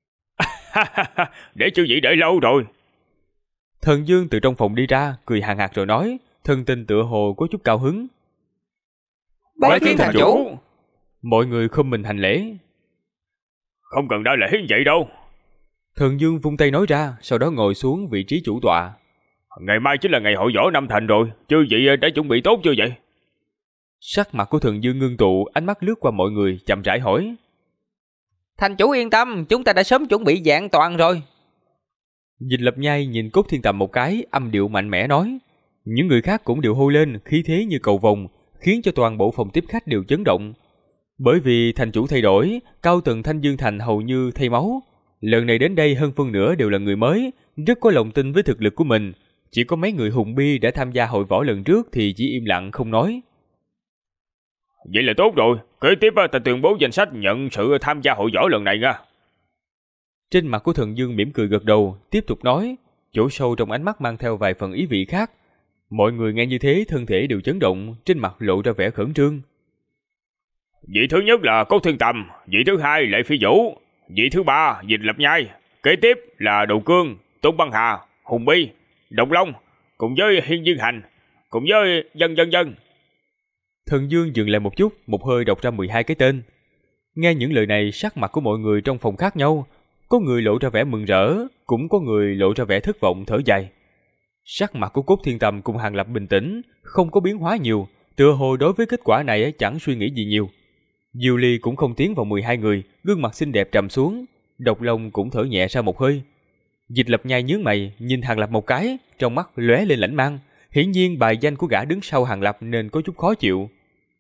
Để chư vị đợi lâu rồi. Thần Dương từ trong phòng đi ra, cười hàn hạc rồi nói, thân tình tựa hồ có chút cao hứng. Bái kiến thành chủ. Mọi người khom mình hành lễ. Không cần đa lễ vậy đâu. Thần Dương vung tay nói ra, sau đó ngồi xuống vị trí chủ tọa. Ngày mai chính là ngày hội võ năm thành rồi, chư vị đã chuẩn bị tốt chưa vậy? Sắc mặt của Thần Dương ngưng tụ, ánh mắt lướt qua mọi người, chậm rãi hỏi. Thành chủ yên tâm, chúng ta đã sớm chuẩn bị vẹn toàn rồi. Dịch Lập Nhai nhìn Cốt Thiên Tầm một cái, âm điệu mạnh mẽ nói. Những người khác cũng đều hô lên, khí thế như cầu vồng, khiến cho toàn bộ phòng tiếp khách đều chấn động. Bởi vì thành chủ thay đổi, cao tầng Thanh Dương Thành hầu như thay máu. Lần này đến đây hơn phân nửa đều là người mới, rất có lòng tin với thực lực của mình. Chỉ có mấy người hùng bi đã tham gia hội võ lần trước thì chỉ im lặng không nói. Vậy là tốt rồi, kế tiếp ta tuyên bố danh sách nhận sự tham gia hội võ lần này nha. Trên mặt của Thần Dương mỉm cười gật đầu, tiếp tục nói, chỗ sâu trong ánh mắt mang theo vài phần ý vị khác. Mọi người nghe như thế thân thể đều chấn động, trên mặt lộ ra vẻ khẩn trương. Vị thứ nhất là Cốt Thiên Tầm, vị thứ hai Lệ Phi Vũ, vị thứ ba Dịch Lập Nhai, kế tiếp là Đồ Cương, Tôn Băng Hà, Hùng Bi, Độc Long, cùng với Hiên Dương Hành, cùng với dân. Thần Dương dừng lại một chút, một hơi đọc ra 12 cái tên. Nghe những lời này, sắc mặt của mọi người trong phòng khác nhau, có người lộ ra vẻ mừng rỡ, cũng có người lộ ra vẻ thất vọng thở dài. Sắc mặt của Cốt Thiên Tầm cùng Hàng Lập bình tĩnh, không có biến hóa nhiều, tựa hồ đối với kết quả này chẳng suy nghĩ gì nhiều. Diêu Ly cũng không tiến vào 12 người, gương mặt xinh đẹp trầm xuống, Độc Long cũng thở nhẹ ra một hơi. Dịch Lập Nhai nhướng mày, nhìn Hàng Lập một cái, trong mắt lóe lên lãnh mang, hiển nhiên bài danh của gã đứng sau Hàng Lập nên có chút khó chịu.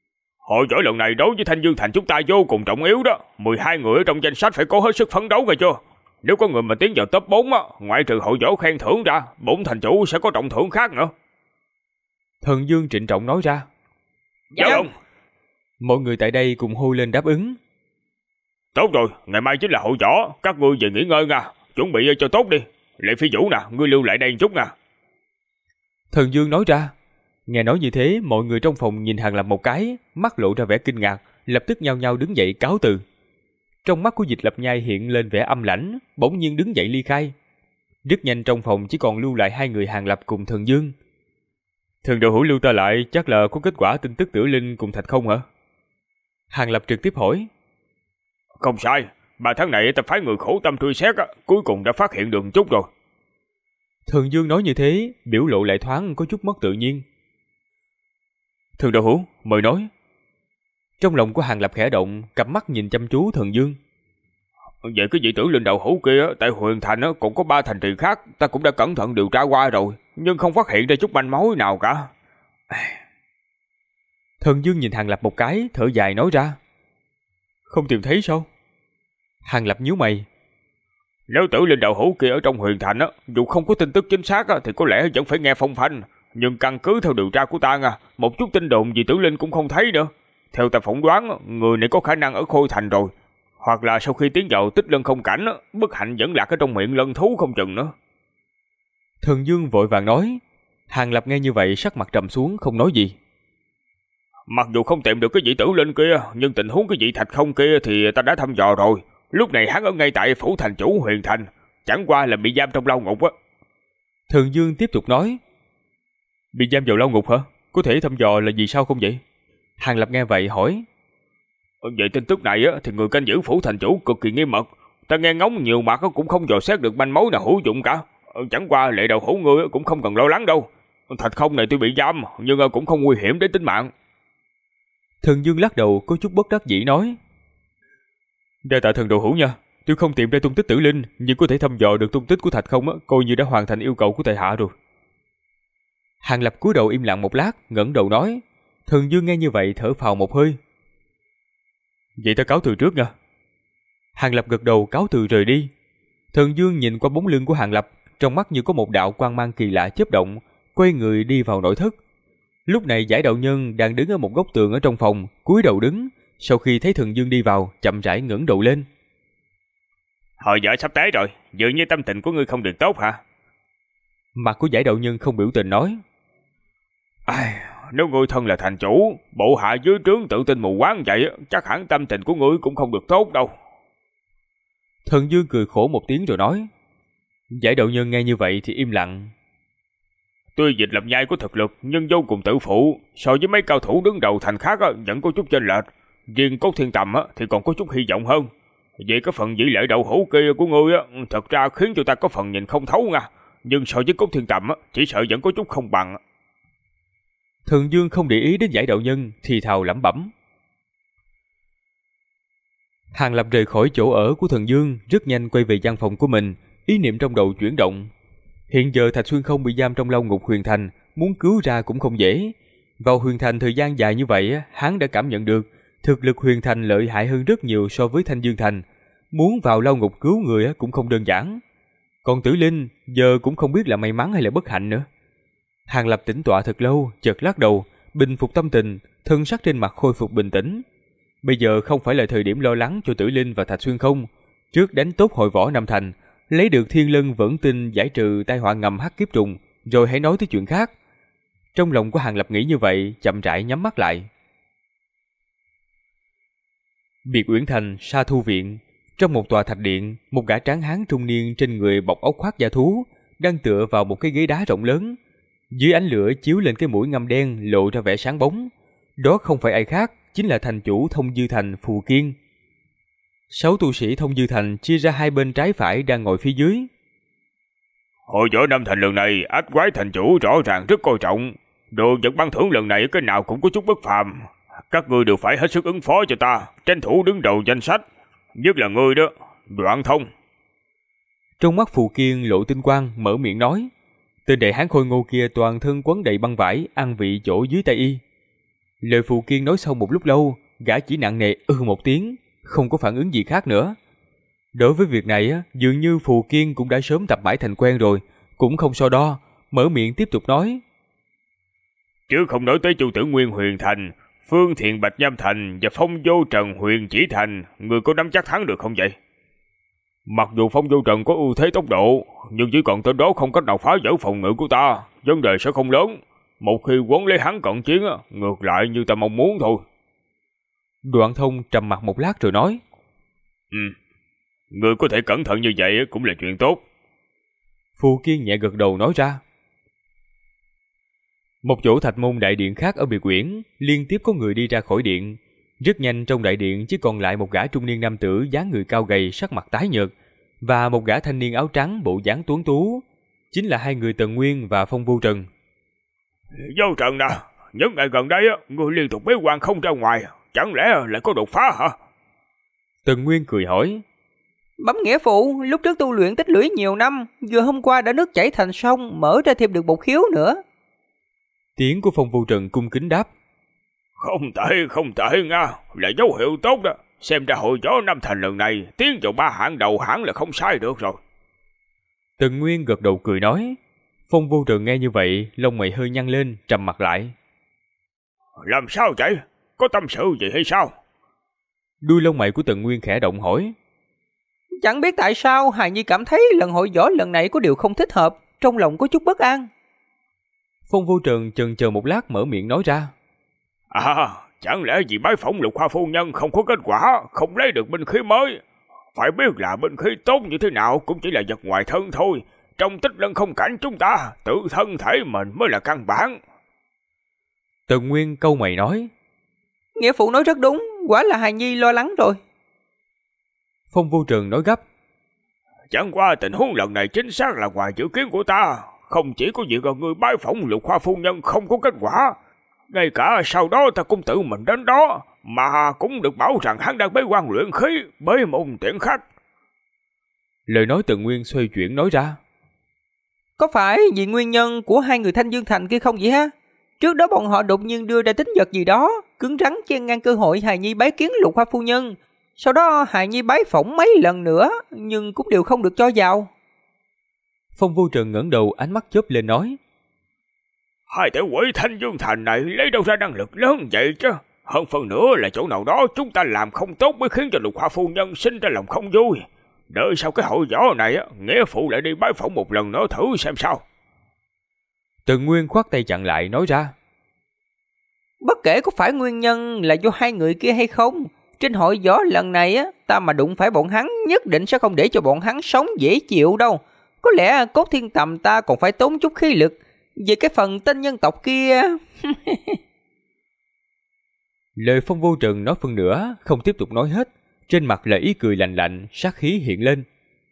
Hội võ lần này đối với Thanh Dương Thành chúng ta vô cùng trọng yếu đó. 12 người ở trong danh sách phải cố hết sức phấn đấu nghe chưa? Nếu có người mà tiến vào top 4 á, ngoại trừ hội võ khen thưởng ra, bổn thành chủ sẽ có trọng thưởng khác nữa. Thần Dương trịnh trọng nói ra. Dạ vâng. Mọi người tại đây cùng hô lên đáp ứng. Tốt rồi, ngày mai chính là hội võ, các ngươi về nghỉ ngơi nha, chuẩn bị cho tốt đi. Lệ Phi Vũ nè, ngươi lưu lại đây chút nha. Thần Dương nói ra. Nghe nói như thế, mọi người trong phòng nhìn Hàng Lập một cái, mắt lộ ra vẻ kinh ngạc, lập tức nhao nhao đứng dậy cáo từ. Trong mắt của Dịch Lập Nhai hiện lên vẻ âm lãnh, bỗng nhiên đứng dậy ly khai. Rất nhanh trong phòng chỉ còn lưu lại hai người Hàng Lập cùng Thần Dương. Thần đạo hữu lưu ta lại chắc là có kết quả tin tức Tử Linh cùng Thạch Không hả? Hàng Lập trực tiếp hỏi. Không sai, 3 tháng này ta phái người khổ tâm truy xét, cuối cùng đã phát hiện được chút rồi. Thần Dương nói như thế, biểu lộ lại thoáng có chút mất tự nhiên. Thần đạo hữu, mời nói. Trong lòng của Hàng Lập khẽ động, cặp mắt nhìn chăm chú Thần Dương. Vậy cái vị Tử Linh đạo hữu kia tại Huyền Thành cũng có 3 thành trì khác, ta cũng đã cẩn thận điều tra qua rồi, nhưng không phát hiện ra chút manh mối nào cả. Thần Dương nhìn Hàng Lập một cái, thở dài nói ra. Không tìm thấy sao? Hàng Lập nhíu mày. Nếu Tử Linh đạo hữu kia ở trong Huyền Thành dù không có tin tức chính xác thì có lẽ vẫn phải nghe phong phanh, nhưng căn cứ theo điều tra của ta một chút tin đồn gì Tử Linh cũng không thấy nữa. Theo ta phỏng đoán, người này có khả năng ở Khôi Thành rồi, hoặc là sau khi tiến vào Tích Lân Không Cảnh, bất hạnh vẫn lạc ở trong miệng lân thú không chừng nữa. Thần Dương vội vàng nói. Hàng Lập nghe như vậy sắc mặt trầm xuống không nói gì. Mặc dù không tìm được cái vị Tử Linh kia, nhưng tình huống cái vị Thạch Không kia thì ta đã thăm dò rồi. Lúc này hắn ở ngay tại phủ thành chủ Huyền Thành, chẳng qua là bị giam trong lao ngục á. Thần Dương tiếp tục nói. Bị giam vào lao ngục hả? Có thể thăm dò là gì sao không vậy? Hàng Lập nghe vậy hỏi. Vậy tin tức này thì người canh giữ phủ thành chủ cực kỳ nghiêm mật. Ta nghe ngóng nhiều mặt cũng không dò xét được manh mối nào hữu dụng cả. Chẳng qua Lệ đạo hữu ngươi cũng không cần lo lắng đâu. Thạch Không này tuy bị giam nhưng cũng không nguy hiểm đến tính mạng. Thần Dương lắc đầu có chút bất đắc dĩ nói. Đa tạ thần đạo hữu nha. Tôi không tìm ra tung tích Tử Linh, nhưng có thể thăm dò được tung tích của Thạch Không coi như đã hoàn thành yêu cầu của tại hạ rồi. Hàng Lập cúi đầu im lặng một lát, ngẩng đầu nói. Thần Dương nghe như vậy thở phào một hơi. Vậy ta cáo từ trước nha. Hàng Lập gật đầu cáo từ rời đi. Thần Dương nhìn qua bóng lưng của Hàng Lập, trong mắt như có một đạo quang mang kỳ lạ chớp động, quay người đi vào nội thất. Lúc này Giải đạo nhân đang đứng ở một góc tường ở trong phòng, cúi đầu đứng. Sau khi thấy Thần Dương đi vào, chậm rãi ngẩng đầu lên. Hội võ sắp tới rồi, dường như tâm tình của ngươi không được tốt hả? Mặt của Giải đạo nhân không biểu tình nói. Nếu ngươi thân là thành chủ, bộ hạ dưới trướng tự tin mù quáng vậy, chắc hẳn tâm tình của ngươi cũng không được tốt đâu. Thần Dương cười khổ một tiếng rồi nói. Giải đạo nhân nghe như vậy thì im lặng. Tuy Dịch Lập Nhai có thực lực nhưng vô cùng tự phụ, so với mấy cao thủ đứng đầu thành khác vẫn có chút chênh lệch. Riêng Cốt Thiên Tầm thì còn có chút hy vọng hơn. Vậy cái phần vĩ lệ đậu hũ kia của ngươi thật ra khiến cho ta có phần nhìn không thấu nha. Nhưng so với Cốt Thiên Tầm chỉ sợ vẫn có chút không bằng. Thần Dương không để ý đến Giải đạo nhân, thì thào lẩm bẩm. Hàng Lập rời khỏi chỗ ở của Thần Dương, rất nhanh quay về gian phòng của mình, ý niệm trong đầu chuyển động. Hiện giờ Thạch Xuyên Không bị giam trong lao ngục Huyền Thành, muốn cứu ra cũng không dễ. Vào Huyền Thành thời gian dài như vậy, hắn đã cảm nhận được thực lực Huyền Thành lợi hại hơn rất nhiều so với Thanh Dương Thành. Muốn vào lao ngục cứu người cũng không đơn giản. Còn Tử Linh giờ cũng không biết là may mắn hay là bất hạnh nữa. Hàng Lập tĩnh tọa thật lâu, chợt lắc đầu, bình phục tâm tình, thân sắc trên mặt khôi phục bình tĩnh. Bây giờ không phải là thời điểm lo lắng cho Tử Linh và Thạch Xuyên Không. Trước đánh tốt hội võ Nam Thành, lấy được Thiên Lân Vẫn Tinh giải trừ tai họa ngầm hắc kiếp trùng, rồi hãy nói tới chuyện khác. Trong lòng của Hàng Lập nghĩ như vậy, chậm rãi nhắm mắt lại. Biệt Uyển Thành, Sa Thu Viện. Trong một tòa thạch điện, một gã tráng hán trung niên trên người bọc áo khoác da thú, đang tựa vào một cái ghế đá rộng lớn. Dưới ánh lửa chiếu lên cái mũi ngăm đen lộ ra vẻ sáng bóng. Đó không phải ai khác, chính là thành chủ Thông Dư Thành Phù Kiên. 6 tu sĩ Thông Dư Thành chia ra hai bên trái phải đang ngồi phía dưới. Hội võ Nam Thành lần này, Ách Quái thành chủ rõ ràng rất coi trọng. Đồ vật ban thưởng lần này cái nào cũng có chút bất phàm. Các ngươi đều phải hết sức ứng phó cho ta, tranh thủ đứng đầu danh sách. Nhất là ngươi đó, Đoạn Thông. Trong mắt Phù Kiên lộ tinh quang, mở miệng nói. Tên đại hán khôi ngô kia toàn thân quấn đầy băng vải, ăn vị chỗ dưới tay y. Lời Phù Kiên nói xong một lúc lâu, gã chỉ nặng nề một tiếng, không có phản ứng gì khác nữa. Đối với việc này dường như Phù Kiên cũng đã sớm tập mãi thành quen rồi, cũng không so đo, mở miệng tiếp tục nói. Chứ không nói tới Chu Tử Nguyên Huyền Thành, Phương Thiện Bạch Nham Thành và Phong Vô Trần Huyền Chỉ Thành, người có nắm chắc thắng được không vậy? Mặc dù Phong Vô Trần có ưu thế tốc độ, nhưng chỉ còn tên đó không cách nào phá vỡ phòng ngự của ta, vấn đề sẽ không lớn. Một khi quấn lấy hắn cận chiến, ngược lại như ta mong muốn thôi. Đoạn Thông trầm mặt một lát rồi nói. Người có thể cẩn thận như vậy cũng là chuyện tốt. Phù Kiên nhẹ gật đầu nói ra. Một chỗ Thạch Môn đại điện khác ở Biệt Uyển, liên tiếp có người đi ra khỏi điện. Rất nhanh trong đại điện chỉ còn lại một gã trung niên nam tử dáng người cao gầy, sắc mặt tái nhợt, và một gã thanh niên áo trắng bộ dáng tuấn tú, chính là hai người Tần Nguyên và Phong Vô Trần. Vô Trần nè, những ngày gần đây người liên tục bế quan không ra ngoài, chẳng lẽ lại có đột phá hả? Tần Nguyên cười hỏi. Bấm nghĩa phụ, lúc trước tu luyện tích lũy nhiều năm, vừa hôm qua đã nước chảy thành sông, mở ra thêm được một khiếu nữa. Tiếng của Phong Vô Trần cung kính đáp. Không tệ nha, là dấu hiệu tốt đó. Xem ra hội gió Nam Thành lần này tiến vào 3 hạng đầu hẳn là không sai được rồi. Tần Nguyên gật đầu cười nói. Phong Vô Trần nghe như vậy, lông mày hơi nhăn lên, trầm mặt lại. Làm sao vậy? Có tâm sự gì hay sao? Đuôi lông mày của Tần Nguyên khẽ động hỏi. Chẳng biết tại sao Hài Nhi cảm thấy lần hội võ lần này có điều không thích hợp, trong lòng có chút bất an. Phong Vô Trần chần chờ một lát mở miệng nói ra. Chẳng lẽ vì bái phỏng Lục Hoa phu nhân không có kết quả, không lấy được binh khí mới? Phải biết là binh khí tốt như thế nào cũng chỉ là vật ngoài thân thôi. Trong Tích Lân không cảnh chúng ta, tự thân thể mình mới là căn bản. Tần Nguyên câu mày nói. Nghĩa phụ nói rất đúng, quả là Hài Nhi lo lắng rồi. Phong Vô Trần nói gấp. Chẳng qua tình huống lần này chính xác là ngoài dự kiến của ta. Không chỉ có việc người bái phỏng Lục Hoa phu nhân không có kết quả, ngay cả sau đó ta cũng tự mình đến đó, mà cũng được bảo rằng hắn đang bế quan luyện khí, bế môn tiễn khách. Lời nói Tần Nguyên xoay chuyển nói ra. Có phải vì nguyên nhân của hai người Thanh Dương Thành kia không vậy ha? Trước đó bọn họ đột nhiên đưa ra tính vật gì đó, cứng rắn chen ngang cơ hội Hài Nhi bái kiến Lục Hoa phu nhân. Sau đó Hài Nhi bái phỏng mấy lần nữa, nhưng cũng đều không được cho vào. Phong Vô Trần ngẩng đầu, ánh mắt chớp lên nói. Hai tiểu quỷ Thanh Dương Thành này lấy đâu ra năng lực lớn vậy chứ? Hơn phần nữa là chỗ nào đó chúng ta làm không tốt mới khiến cho Lục Hoa phu nhân sinh ra lòng không vui. Đợi sau cái hội võ này, nghĩa phụ lại đi bái phỏng một lần nữa thử xem sao. Tần Nguyên khoát tay chặn lại nói ra. Bất kể có phải nguyên nhân là do hai người kia hay không, trên hội võ lần này ta mà đụng phải bọn hắn nhất định sẽ không để cho bọn hắn sống dễ chịu đâu. Có lẽ Cốt Thiên Tầm ta còn phải tốn chút khí lực. Về cái phần tên nhân tộc kia... Lời Phong Vô Trần nói phân nửa, không tiếp tục nói hết. Trên mặt là ý cười lạnh lạnh, sát khí hiện lên.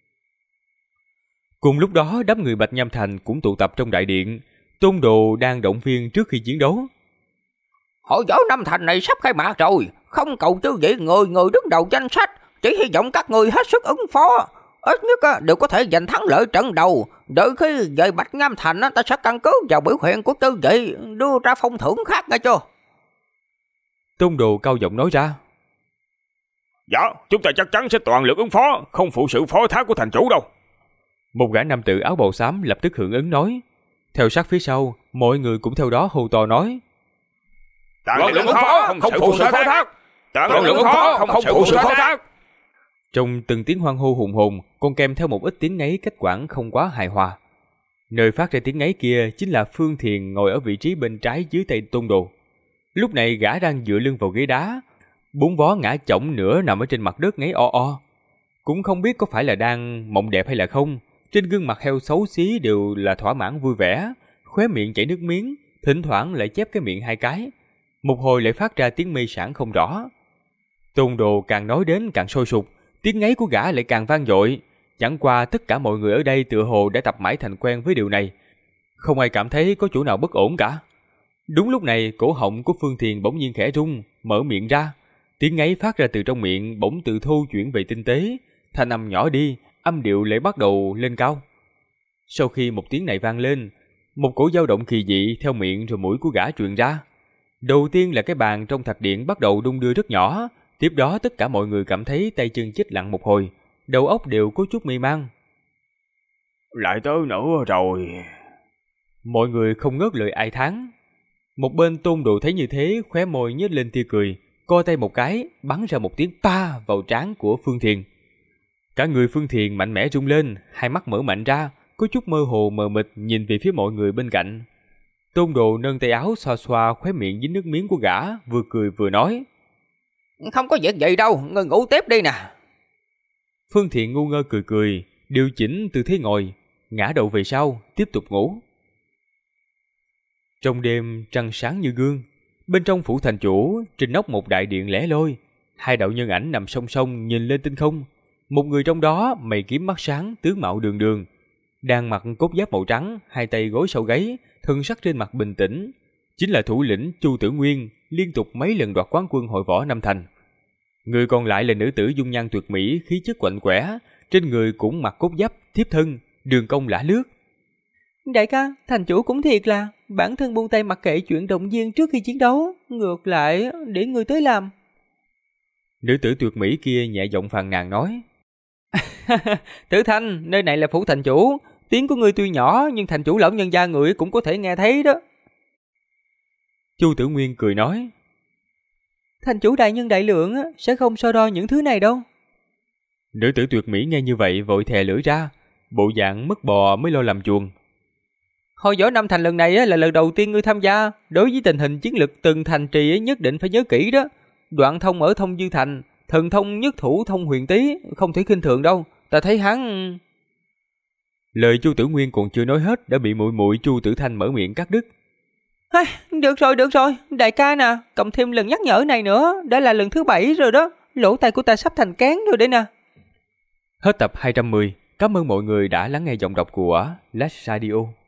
Cùng lúc đó, đám người Bạch Nham Thành cũng tụ tập trong đại điện. Tôn Đồ đang động viên trước khi chiến đấu. Hội võ Nam Thành này sắp khai mạc rồi, không cầu chư vị người đứng đầu danh sách, chỉ hy vọng các người hết sức ứng phó. Ít nhất đều có thể giành thắng lợi trận đầu. Đợi khi về Bạch Nham Thành ta sẽ căn cứ vào biểu hiện của chư vị đưa ra phong thưởng khác nghe chưa? Tôn Đồ cao giọng nói ra. Dạ, chúng ta chắc chắn sẽ toàn lực ứng phó, không phụ sự phó thác của thành chủ đâu. Một gã nam tử áo bào xám lập tức hưởng ứng nói. Theo sát phía sau, mọi người cũng theo đó hô to nói. Toàn lực ứng phó, không phụ sự phó thác. Toàn lực ứng phó, không phụ sự phó thác. Trong từng tiếng hoan hô hùng hồn, còn kèm theo một ít tiếng ngáy cách quản không quá hài hòa. Nơi phát ra tiếng ngáy kia chính là Phương Thiền ngồi ở vị trí bên trái dưới tay Tôn Đồ. Lúc này gã đang dựa lưng vào ghế đá, bốn vó ngã chỏng nửa nằm ở trên mặt đất ngáy o o. Cũng không biết có phải là đang mộng đẹp hay là không, trên gương mặt heo xấu xí đều là thỏa mãn vui vẻ, khóe miệng chảy nước miếng, thỉnh thoảng lại chép cái miệng hai cái. Một hồi lại phát ra tiếng mê sảng không rõ. Tôn Đồ càng nói đến càng sôi sục, tiếng ngáy của gã lại càng vang dội. Chẳng qua tất cả mọi người ở đây tựa hồ đã tập mãi thành quen với điều này, không ai cảm thấy có chỗ nào bất ổn cả. Đúng lúc này, cổ họng của Phương Thiền bỗng nhiên khẽ rung, mở miệng ra. Tiếng ngáy phát ra từ trong miệng bỗng từ thô chuyển về tinh tế, thanh âm nhỏ đi, âm điệu lại bắt đầu lên cao. Sau khi một tiếng này vang lên, một cổ dao động kỳ dị theo miệng rồi mũi của gã truyền ra. Đầu tiên là cái bàn trong thạch điện bắt đầu đung đưa rất nhỏ, tiếp đó tất cả mọi người cảm thấy tay chân chết lặng một hồi, đầu óc đều có chút mê man. Lại tới nữa rồi. Mọi người không ngớt lời ai thán. Một bên Tôn Đồ thấy như thế, khóe môi nhếch lên tia cười, co tay một cái, bắn ra một tiếng pa vào trán của Phương Thiền. Cả người Phương Thiền mạnh mẽ rung lên, hai mắt mở mạnh ra, có chút mơ hồ mờ mịt nhìn về phía mọi người bên cạnh. Tôn Đồ nâng tay áo xoa xoa khóe miệng dính nước miếng của gã, vừa cười vừa nói: Không có việc gì đâu, ngươi ngủ tiếp đi nè. Phương Thiện ngu ngơ cười cười, điều chỉnh tư thế ngồi, ngã đầu về sau, tiếp tục ngủ. Trong đêm trăng sáng như gương, bên trong phủ thành chủ, trên nóc một đại điện lẻ loi, hai đạo nhân ảnh nằm song song nhìn lên tinh không. Một người trong đó mày kiếm mắt sáng, tướng mạo đường đường, đang mặc cốt giáp màu trắng, hai tay gối sau gáy, thân sắc trên mặt bình tĩnh, chính là thủ lĩnh Chu Tử Nguyên, liên tục mấy lần đoạt quán quân hội võ Nam Thành. Người còn lại là nữ tử dung nhan tuyệt mỹ, khí chất quạnh quẻ, trên người cũng mặc cốt giáp thiếp thân, đường cong lả lướt. Đại ca, thành chủ cũng thiệt là bản thân buông tay mặc kệ chuyện động viên trước khi chiến đấu, ngược lại để người tới làm. Nữ tử tuyệt mỹ kia nhẹ giọng phàn nàn nói: Tử Thanh, nơi này là phủ thành chủ, tiếng của ngươi tuy nhỏ nhưng thành chủ lão nhân gia người cũng có thể nghe thấy đó. Chu Tử Nguyên cười nói: Thành chủ đại nhân đại lượng sẽ không so đo những thứ này đâu. Nữ tử tuyệt mỹ nghe như vậy vội thè lưỡi ra, bộ dạng mất bò mới lo làm chuồng. Hội võ Nam Thành lần này là lần đầu tiên ngươi tham gia, đối với tình hình chiến lực từng thành trì nhất định phải nhớ kỹ đó. Đoạn thông ở Thông Dư Thành, thần thông nhất thủ Thông Huyền Tý, không thể khinh thường đâu. Ta thấy hắn... Lời Chu Tử Nguyên còn chưa nói hết đã bị muội muội Chu Tử Thanh mở miệng cắt đứt. Được rồi, đại ca nè, cộng thêm lần nhắc nhở này nữa, đã là lần thứ 7 rồi đó. Lỗ tai của ta sắp thành cán rồi đấy nè. Hết tập 210. Cảm ơn mọi người đã lắng nghe giọng đọc của Last Radio.